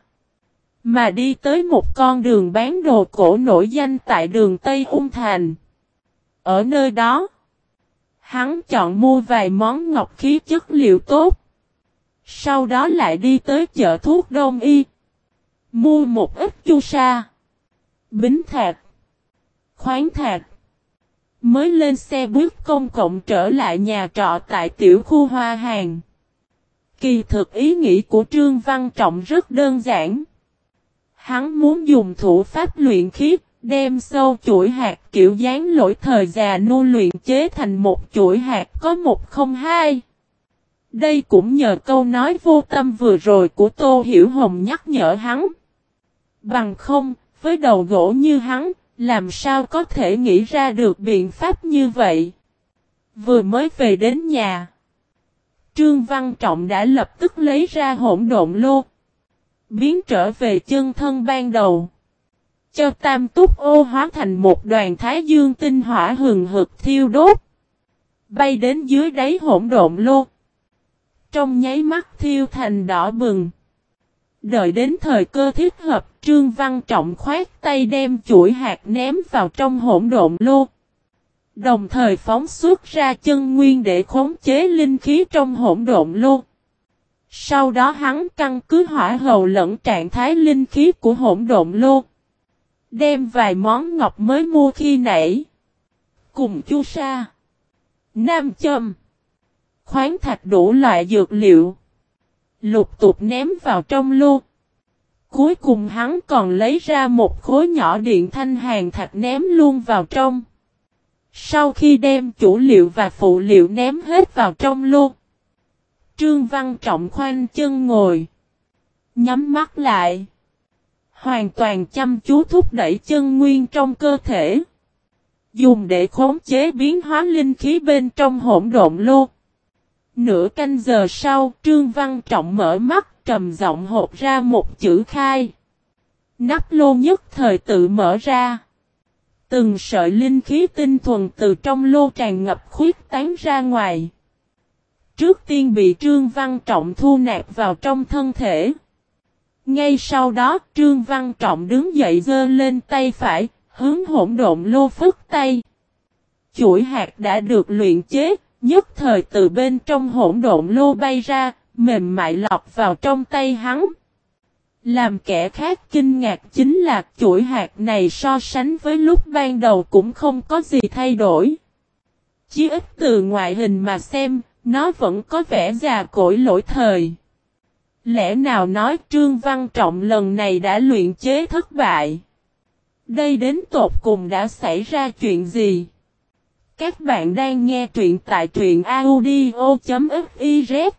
mà đi tới một con đường bán đồ cổ nổi danh tại đường Tây Ung Thành. Ở nơi đó, hắn chọn mua vài món ngọc khí chất liệu tốt. Sau đó lại đi tới chợ thuốc Đông Y. Mua một ít chu sa, bính thạch, khoáng thạch. Mới lên xe buýt công cộng trở lại nhà trọ tại tiểu khu Hoa Hàng. Kỳ thực ý nghĩ của Trương Văn Trọng rất đơn giản. Hắn muốn dùng thủ pháp luyện khí, đem sâu chuỗi hạt kiểu dáng lỗi thời già nô luyện chế thành một chuỗi hạt có một không hai. Đây cũng nhờ câu nói vô tâm vừa rồi của Tô Hiểu Hồng nhắc nhở hắn. Bằng không, với đầu gỗ như hắn, làm sao có thể nghĩ ra được biện pháp như vậy? Vừa mới về đến nhà, Trương Văn Trọng đã lập tức lấy ra hỗn độn lô, biến trở về chân thân ban đầu. Cho tam túc ô hóa thành một đoàn thái dương tinh hỏa hừng hực thiêu đốt, bay đến dưới đáy hỗn độn lô. Trong nháy mắt thiêu thành đỏ bừng. Đợi đến thời cơ thích hợp, Trương Văn Trọng khoát tay đem chuỗi hạt ném vào trong hỗn độn lô. Đồng thời phóng xuất ra chân nguyên để khống chế linh khí trong hỗn độn lô. Sau đó hắn căn cứ hỏa hầu lẫn trạng thái linh khí của hỗn độn lô, đem vài món ngọc mới mua khi nãy, cùng chu sa, nam châm, khoáng thạch đủ loại dược liệu, lục tục ném vào trong lô. Cuối cùng hắn còn lấy ra một khối nhỏ điện thanh hàn thạch ném luôn vào trong. Sau khi đem chủ liệu và phụ liệu ném hết vào trong lô, Trương Văn Trọng khoanh chân ngồi, nhắm mắt lại, hoàn toàn chăm chú thúc đẩy chân nguyên trong cơ thể, dùng để khống chế biến hóa linh khí bên trong hỗn độn lô. Nửa canh giờ sau, Trương Văn Trọng mở mắt, trầm giọng hộp ra một chữ khai. Nắp lô nhất thời tự mở ra. Từng sợi linh khí tinh thuần từ trong lô tràn ngập khuyết tán ra ngoài. Trước tiên bị Trương Văn Trọng thu nạp vào trong thân thể. Ngay sau đó, Trương Văn Trọng đứng dậy giơ lên tay phải, hướng hỗn độn lô phất tay. Chuỗi hạt đã được luyện chế, nhất thời từ bên trong hỗn độn lô bay ra, mềm mại lọt vào trong tay hắn. Làm kẻ khác kinh ngạc chính là chuỗi hạt này so sánh với lúc ban đầu cũng không có gì thay đổi. Chỉ ít từ ngoại hình mà xem, nó vẫn có vẻ già cỗi lỗi thời. Lẽ nào nói Trương Văn Trọng lần này đã luyện chế thất bại? Đây đến tột cùng đã xảy ra chuyện gì? Các bạn đang nghe truyện tại truyện audio chấm fiz.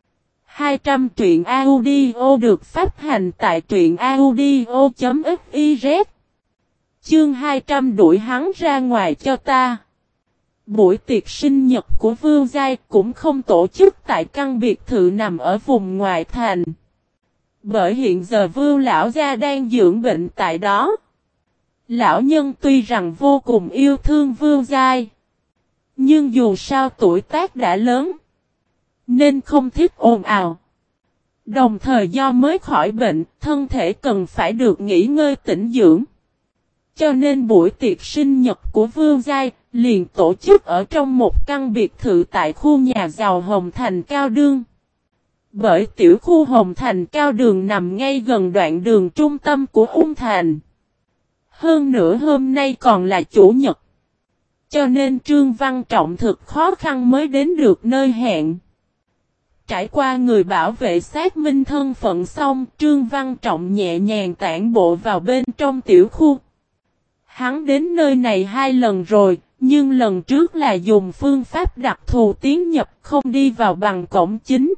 hai trăm truyện audio được phát hành tại truyện audio chấm fiz. Chương hai trăm đuổi hắn ra ngoài cho ta. Buổi tiệc sinh nhật của Vưu Giai cũng không tổ chức tại căn biệt thự nằm ở vùng ngoại thành. Bởi hiện giờ Vưu lão gia đang dưỡng bệnh tại đó. Lão nhân tuy rằng vô cùng yêu thương Vưu Giai, nhưng dù sao tuổi tác đã lớn, nên không thích ồn ào. Đồng thời do mới khỏi bệnh, thân thể cần phải được nghỉ ngơi tĩnh dưỡng. Cho nên buổi tiệc sinh nhật của Vưu Giai liền tổ chức ở trong một căn biệt thự tại khu nhà giàu Hồng Thành Cao Đường. Bởi tiểu khu Hồng Thành Cao Đường nằm ngay gần đoạn đường trung tâm của Ung Thành. Hơn nữa hôm nay còn là chủ nhật. Cho nên Trương Văn Trọng thực khó khăn mới đến được nơi hẹn. Trải qua người bảo vệ xác minh thân phận xong, Trương Văn Trọng nhẹ nhàng tản bộ vào bên trong tiểu khu. Hắn đến nơi này hai lần rồi, nhưng lần trước là dùng phương pháp đặc thù tiến nhập không đi vào bằng cổng chính.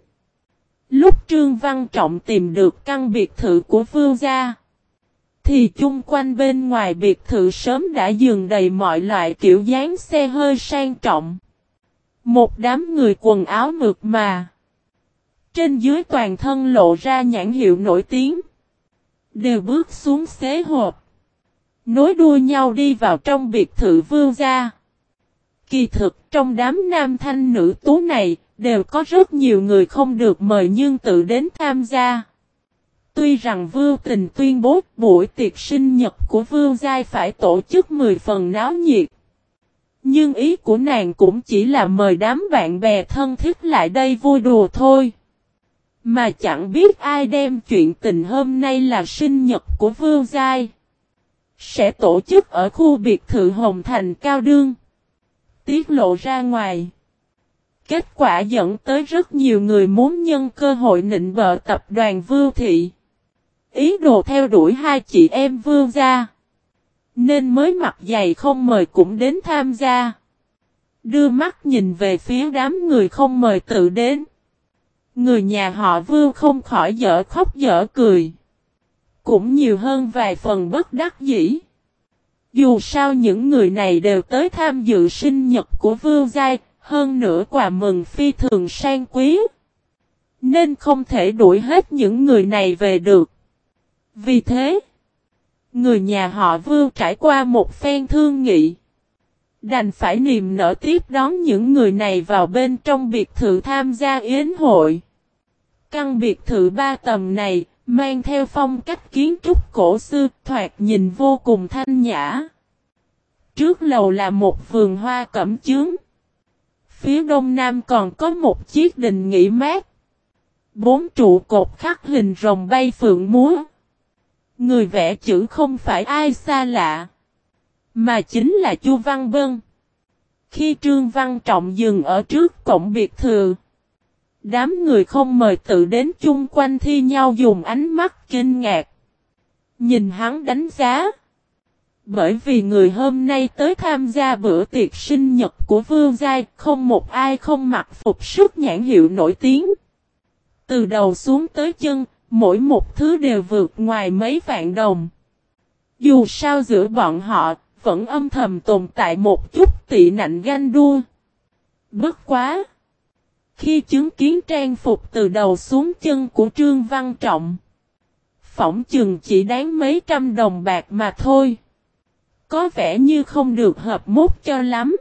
Lúc Trương Văn Trọng tìm được căn biệt thự của Vưu gia, thì chung quanh bên ngoài biệt thự sớm đã dừng đầy mọi loại kiểu dáng xe hơi sang trọng. Một đám người quần áo mượt mà, trên dưới toàn thân lộ ra nhãn hiệu nổi tiếng, đều bước xuống xế hộp, nối đuôi nhau đi vào trong biệt thự Vưu gia. Kỳ thực trong đám nam thanh nữ tú này, đều có rất nhiều người không được mời nhưng tự đến tham gia. Tuy rằng Vưu Tình tuyên bố buổi tiệc sinh nhật của Vưu Giai phải tổ chức mười phần náo nhiệt, nhưng ý của nàng cũng chỉ là mời đám bạn bè thân thiết lại đây vui đùa thôi. Mà chẳng biết ai đem chuyện tình hôm nay là sinh nhật của Vưu Giai sẽ tổ chức ở khu biệt thự Hồng Thành Cao Đường tiết lộ ra ngoài. Kết quả dẫn tới rất nhiều người muốn nhân cơ hội nịnh bợ tập đoàn Vưu Thị, ý đồ theo đuổi hai chị em Vưu gia, nên mới mặt dày không mời cũng đến tham gia. Đưa mắt nhìn về phía đám người không mời tự đến, người nhà họ Vưu không khỏi dở khóc dở cười, cũng nhiều hơn vài phần bất đắc dĩ. Dù sao những người này đều tới tham dự sinh nhật của Vưu Giai, hơn nữa quà mừng phi thường sang quý, nên không thể đuổi hết những người này về được. Vì thế, người nhà họ Vưu trải qua một phen thương nghị, đành phải niềm nở tiếp đón những người này vào bên trong biệt thự tham gia yến hội. Căn biệt thự ba tầng này, mang theo phong cách kiến trúc cổ xưa, thoạt nhìn vô cùng thanh nhã. Trước lầu là một vườn hoa cẩm chướng. Phía đông nam còn có một chiếc đình nghỉ mát. Bốn trụ cột khắc hình rồng bay phượng múa. Người vẽ chữ không phải ai xa lạ, mà chính là Chu Văn Bân. Khi Trương Văn Trọng dừng ở trước cổng biệt thự, Đám người không mời tự đến chung quanh thi nhau dùng ánh mắt kinh ngạc. Nhìn hắn đánh giá. Bởi vì người hôm nay tới tham gia bữa tiệc sinh nhật của Vương Giai, không một ai không mặc phục sức nhãn hiệu nổi tiếng. Từ đầu xuống tới chân, mỗi một thứ đều vượt ngoài mấy vạn đồng. Dù sao giữa bọn họ, vẫn âm thầm tồn tại một chút tị nạnh ganh đua. Bất quá! Khi chứng kiến trang phục từ đầu xuống chân của Trương Văn Trọng, phỏng chừng chỉ đáng mấy trăm đồng bạc mà thôi. Có vẻ như không được hợp mốt cho lắm.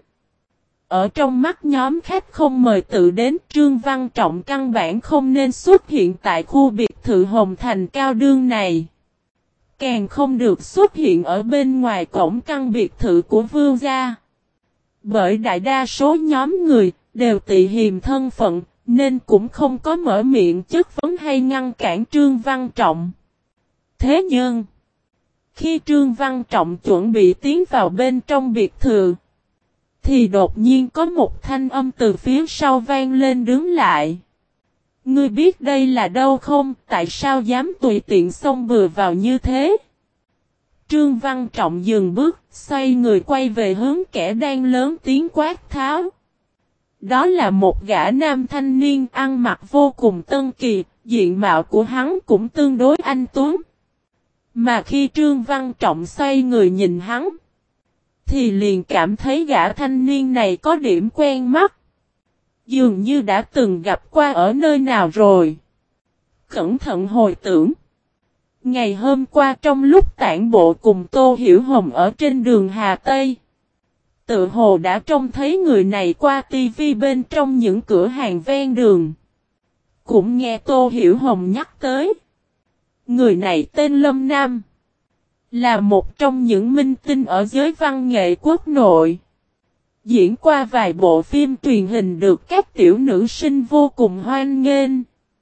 Ở trong mắt nhóm khách không mời tự đến, Trương Văn Trọng căn bản không nên xuất hiện tại khu biệt thự Hồng Thành Cao Đương này. Càng không được xuất hiện ở bên ngoài cổng căn biệt thự của Vương gia. Bởi đại đa số nhóm người đều tị hiềm thân phận, nên cũng không có mở miệng chất vấn hay ngăn cản Trương Văn Trọng. Thế nhưng, khi Trương Văn Trọng chuẩn bị tiến vào bên trong biệt thự, thì đột nhiên có một thanh âm từ phía sau vang lên đứng lại. Ngươi biết đây là đâu không? Tại sao dám tùy tiện xông bừa vào như thế? Trương Văn Trọng dừng bước, xoay người quay về hướng kẻ đang lớn tiếng quát tháo. Đó là một gã nam thanh niên ăn mặc vô cùng tân kỳ, diện mạo của hắn cũng tương đối anh tuấn. Mà khi Trương Văn Trọng xoay người nhìn hắn, thì liền cảm thấy gã thanh niên này có điểm quen mắt. Dường như đã từng gặp qua ở nơi nào rồi. Cẩn thận hồi tưởng. Ngày hôm qua trong lúc tản bộ cùng Tô Hiểu Hồng ở trên đường Hà Tây, tự hồ đã trông thấy người này qua tivi bên trong những cửa hàng ven đường. Cũng nghe Tô Hiểu Hồng nhắc tới. Người này tên Lâm Nam, là một trong những minh tinh ở giới văn nghệ quốc nội. Diễn qua vài bộ phim truyền hình được các tiểu nữ sinh vô cùng hoan nghênh.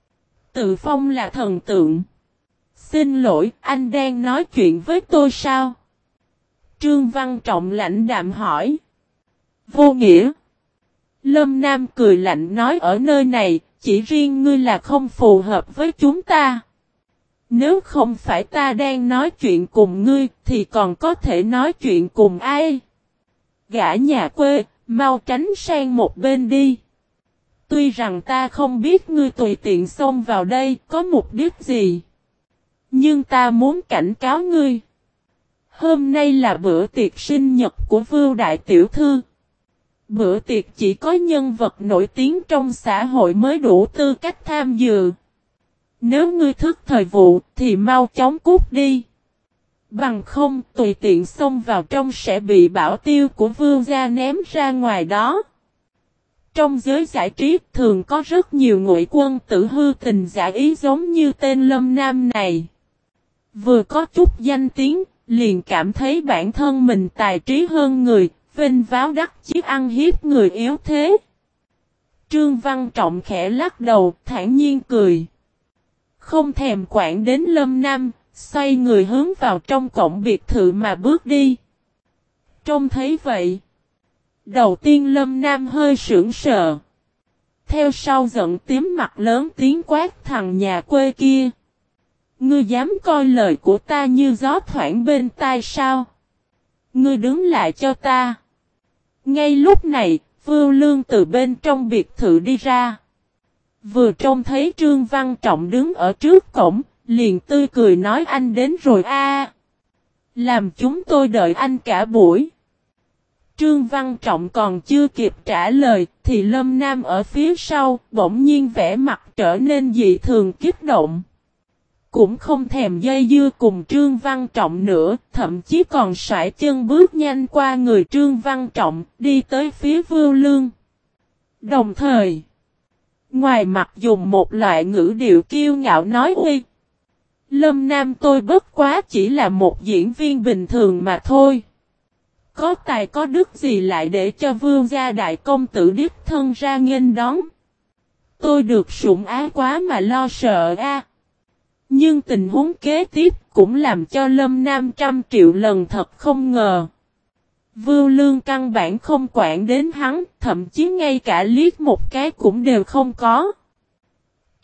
Tự phong là thần tượng. Xin lỗi, anh đang nói chuyện với tôi sao? Trương Văn Trọng lạnh đạm hỏi. Vô nghĩa. Lâm Nam cười lạnh nói ở nơi này, chỉ riêng ngươi là không phù hợp với chúng ta. Nếu không phải ta đang nói chuyện cùng ngươi, thì còn có thể nói chuyện cùng ai? Gã nhà quê, mau tránh sang một bên đi. Tuy rằng ta không biết ngươi tùy tiện xông vào đây có mục đích gì, nhưng ta muốn cảnh cáo ngươi. Hôm nay là bữa tiệc sinh nhật của Vưu Đại Tiểu Thư. Bữa tiệc chỉ có nhân vật nổi tiếng trong xã hội mới đủ tư cách tham dự. Nếu ngươi thức thời vụ thì mau chóng cút đi. Bằng không tùy tiện xông vào trong sẽ bị bảo tiêu của Vưu gia ném ra ngoài đó. Trong giới giải trí thường có rất nhiều ngụy quân tử hư tình giả ý giống như tên Lâm Nam này. Vừa có chút danh tiếng, liền cảm thấy bản thân mình tài trí hơn người, vênh váo đắc chí ăn hiếp người yếu thế. Trương Văn Trọng khẽ lắc đầu, thản nhiên cười. Không thèm quản đến Lâm Nam, xoay người hướng vào trong cổng biệt thự mà bước đi. Trông thấy vậy, đầu tiên Lâm Nam hơi sững sờ. Theo sau giận tím mặt lớn tiếng quát thằng nhà quê kia. Ngươi dám coi lời của ta như gió thoảng bên tai sao? Ngươi đứng lại cho ta. Ngay lúc này, Vưu Lương từ bên trong biệt thự đi ra. Vừa trông thấy Trương Văn Trọng đứng ở trước cổng, liền tươi cười nói anh đến rồi a. Làm chúng tôi đợi anh cả buổi. Trương Văn Trọng còn chưa kịp trả lời, thì Lâm Nam ở phía sau, bỗng nhiên vẻ mặt trở nên dị thường kích động. Cũng không thèm dây dưa cùng Trương Văn Trọng nữa, thậm chí còn sải chân bước nhanh qua người Trương Văn Trọng, đi tới phía Vưu Lương. Đồng thời, ngoài mặt dùng một loại ngữ điệu kiêu ngạo nói uy. Lâm Nam tôi bất quá chỉ là một diễn viên bình thường mà thôi. Có tài có đức gì lại để cho Vương gia đại công tử đích thân ra nghênh đón. Tôi được sủng ái quá mà lo sợ a. À. Nhưng tình huống kế tiếp cũng làm cho Lâm Nam trăm triệu lần thật không ngờ. Vưu Lương căn bản không quản đến hắn, thậm chí ngay cả liếc một cái cũng đều không có.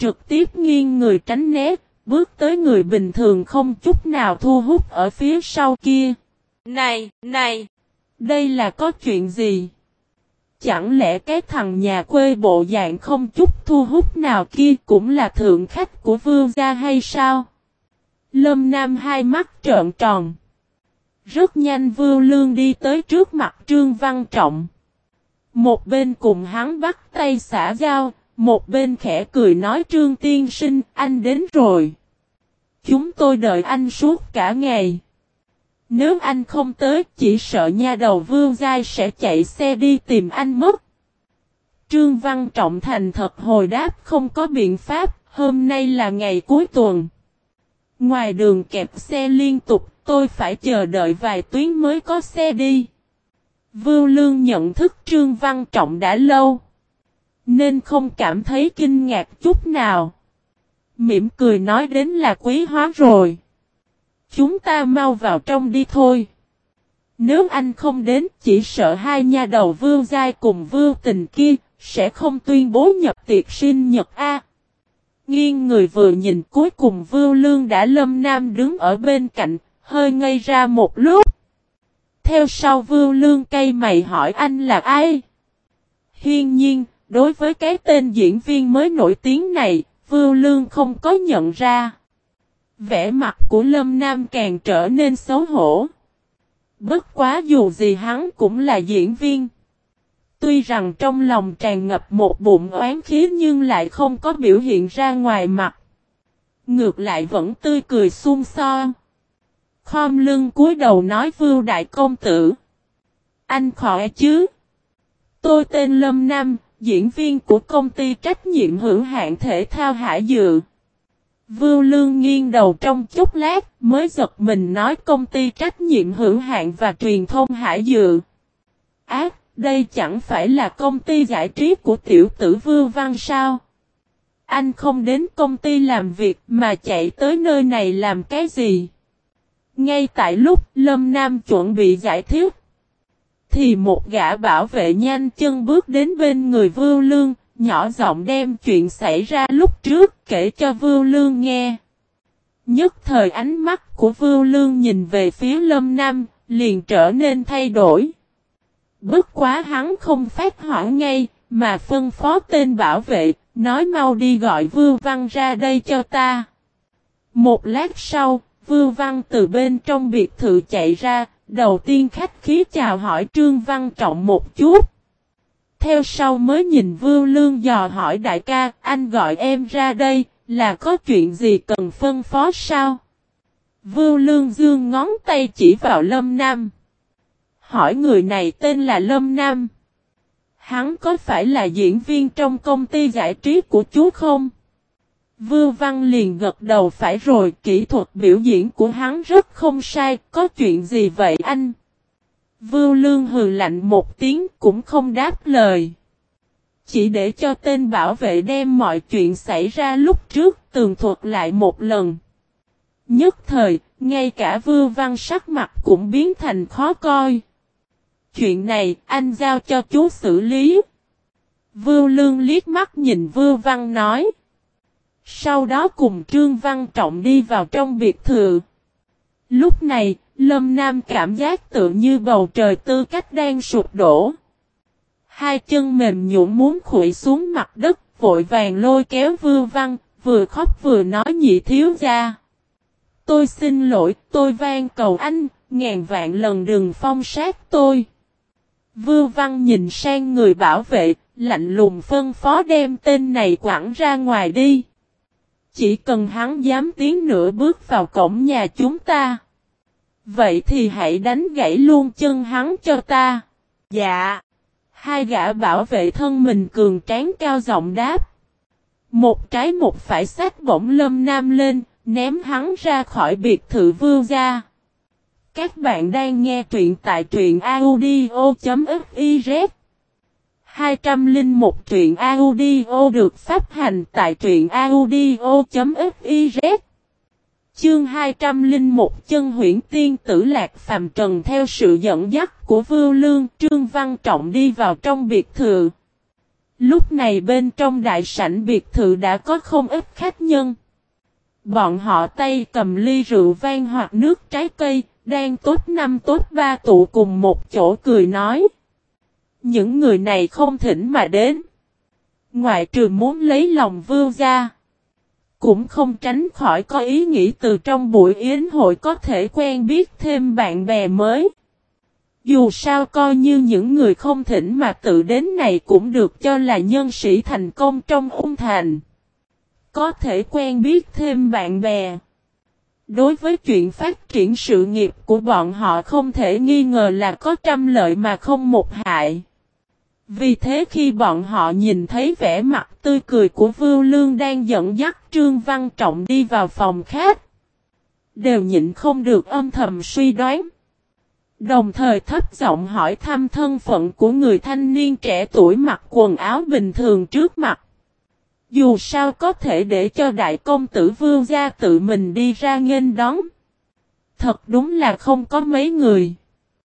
trực tiếp nghiêng người tránh né, bước tới người bình thường không chút nào thu hút ở phía sau kia. Này, này, đây là có chuyện gì? Chẳng lẽ cái thằng nhà quê bộ dạng không chút thu hút nào kia cũng là thượng khách của Vương gia hay sao? Lâm Nam hai mắt trợn tròn. Rất nhanh Vương Lương đi tới trước mặt Trương Văn Trọng. Một bên cùng hắn bắt tay xả giao, một bên khẽ cười nói Trương tiên sinh, anh đến rồi. Chúng tôi đợi anh suốt cả ngày. Nếu anh không tới, chỉ sợ nha đầu Vương Giai sẽ chạy xe đi tìm anh mất. Trương Văn Trọng thành thật hồi đáp không có biện pháp, hôm nay là ngày cuối tuần. Ngoài đường kẹp xe liên tục, tôi phải chờ đợi vài tuyến mới có xe đi. Vương Lương nhận thức Trương Văn Trọng đã lâu, nên không cảm thấy kinh ngạc chút nào. Mỉm cười nói đến là quý hóa rồi. Chúng ta mau vào trong đi thôi. Nếu anh không đến, chỉ sợ hai nha đầu Vương Giai cùng Vương Tình kia sẽ không tuyên bố nhập tiệc sinh nhật A. Nghiêng người vừa nhìn cuối cùng Vương Lương đã Lâm Nam đứng ở bên cạnh, hơi ngây ra một lúc. Theo sau Vương Lương cay mày hỏi anh là ai? Hiển nhiên, đối với cái tên diễn viên mới nổi tiếng này, Vương Lương không có nhận ra. Vẻ mặt của Lâm Nam càng trở nên xấu hổ. Bất quá dù gì hắn cũng là diễn viên. Tuy rằng trong lòng tràn ngập một bụng oán khí nhưng lại không có biểu hiện ra ngoài mặt. Ngược lại vẫn tươi cười sung so. Khom lưng cúi đầu nói Vương đại công tử. Anh khỏe chứ? Tôi tên Lâm Nam, diễn viên của công ty trách nhiệm hữu hạn thể thao Hải Dự. Vương Lương nghiêng đầu trong chốc lát mới giật mình nói công ty trách nhiệm hữu hạn và truyền thông Hải Dự. Ác, đây chẳng phải là công ty giải trí của tiểu tử Vương Văn sao? Anh không đến công ty làm việc mà chạy tới nơi này làm cái gì? Ngay tại lúc Lâm Nam chuẩn bị giải thích, thì một gã bảo vệ nhanh chân bước đến bên người Vương Lương, nhỏ giọng đem chuyện xảy ra lúc trước kể cho Vương Lương nghe. Nhất thời ánh mắt của Vương Lương nhìn về phía Lâm Nam, liền trở nên thay đổi. Bất quá hắn không phát hỏa ngay, mà phân phó tên bảo vệ, nói mau đi gọi Vương Văn ra đây cho ta. Một lát sau, Vương Văn từ bên trong biệt thự chạy ra, đầu tiên khách khí chào hỏi Trương Văn Trọng một chút. Theo sau mới nhìn Vương Lương dò hỏi đại ca, anh gọi em ra đây, là có chuyện gì cần phân phó sao? Vương Lương dương ngón tay chỉ vào Lâm Nam. Hỏi người này tên là Lâm Nam. Hắn có phải là diễn viên trong công ty giải trí của chú không? Vương Văn liền gật đầu phải rồi, kỹ thuật biểu diễn của hắn rất không sai, có chuyện gì vậy anh? Vương Lương hừ lạnh một tiếng cũng không đáp lời. Chỉ để cho tên bảo vệ đem mọi chuyện xảy ra lúc trước tường thuật lại một lần. Nhất thời, ngay cả Vương Văn sắc mặt cũng biến thành khó coi. Chuyện này anh giao cho chú xử lý. Vương Lương liếc mắt nhìn Vương Văn nói. Sau đó cùng Trương Văn Trọng đi vào trong biệt thự. Lúc này, Lâm Nam cảm giác tự như bầu trời tư cách đang sụp đổ. Hai chân mềm nhũn muốn khuỵu xuống mặt đất, vội vàng lôi kéo Vương Văn, vừa khóc vừa nói nhị thiếu gia. Tôi xin lỗi, tôi van cầu anh, ngàn vạn lần đừng phong sát tôi. Vương Văn nhìn sang người bảo vệ, lạnh lùng phân phó đem tên này quẳng ra ngoài đi. Chỉ cần hắn dám tiến nửa bước vào cổng nhà chúng ta. Vậy thì hãy đánh gãy luôn chân hắn cho ta. Dạ. Hai gã bảo vệ thân mình cường tráng cao giọng đáp. Một trái một phải xách bổng Lâm Nam lên, ném hắn ra khỏi biệt thự Vương gia. Các bạn đang nghe truyện tại truyện audio.fiz. hai không một truyện audio được phát hành tại truyện audio.fiz. Chương hai không một chân huyễn tiên tử Lạc Phàm Trần theo sự dẫn dắt của Vương Lương, Trương Văn Trọng đi vào trong biệt thự. Lúc này bên trong đại sảnh biệt thự đã có không ít khách nhân. Bọn họ tay cầm ly rượu vang hoặc nước trái cây, đang tốt năm tốt ba tụ cùng một chỗ cười nói. Những người này không thỉnh mà đến. Ngoại trừ muốn lấy lòng Vưu gia, cũng không tránh khỏi có ý nghĩ từ trong buổi yến hội có thể quen biết thêm bạn bè mới. Dù sao coi như những người không thỉnh mà tự đến này cũng được cho là nhân sĩ thành công trong ung thành. Có thể quen biết thêm bạn bè. Đối với chuyện phát triển sự nghiệp của bọn họ không thể nghi ngờ là có trăm lợi mà không một hại. Vì thế khi bọn họ nhìn thấy vẻ mặt tươi cười của Vưu Lương đang dẫn dắt Trương Văn Trọng đi vào phòng khách, đều nhịn không được âm thầm suy đoán. Đồng thời thấp giọng hỏi thăm thân phận của người thanh niên trẻ tuổi mặc quần áo bình thường trước mặt. Dù sao có thể để cho đại công tử Vưu gia tự mình đi ra nghênh đón. Thật đúng là không có mấy người.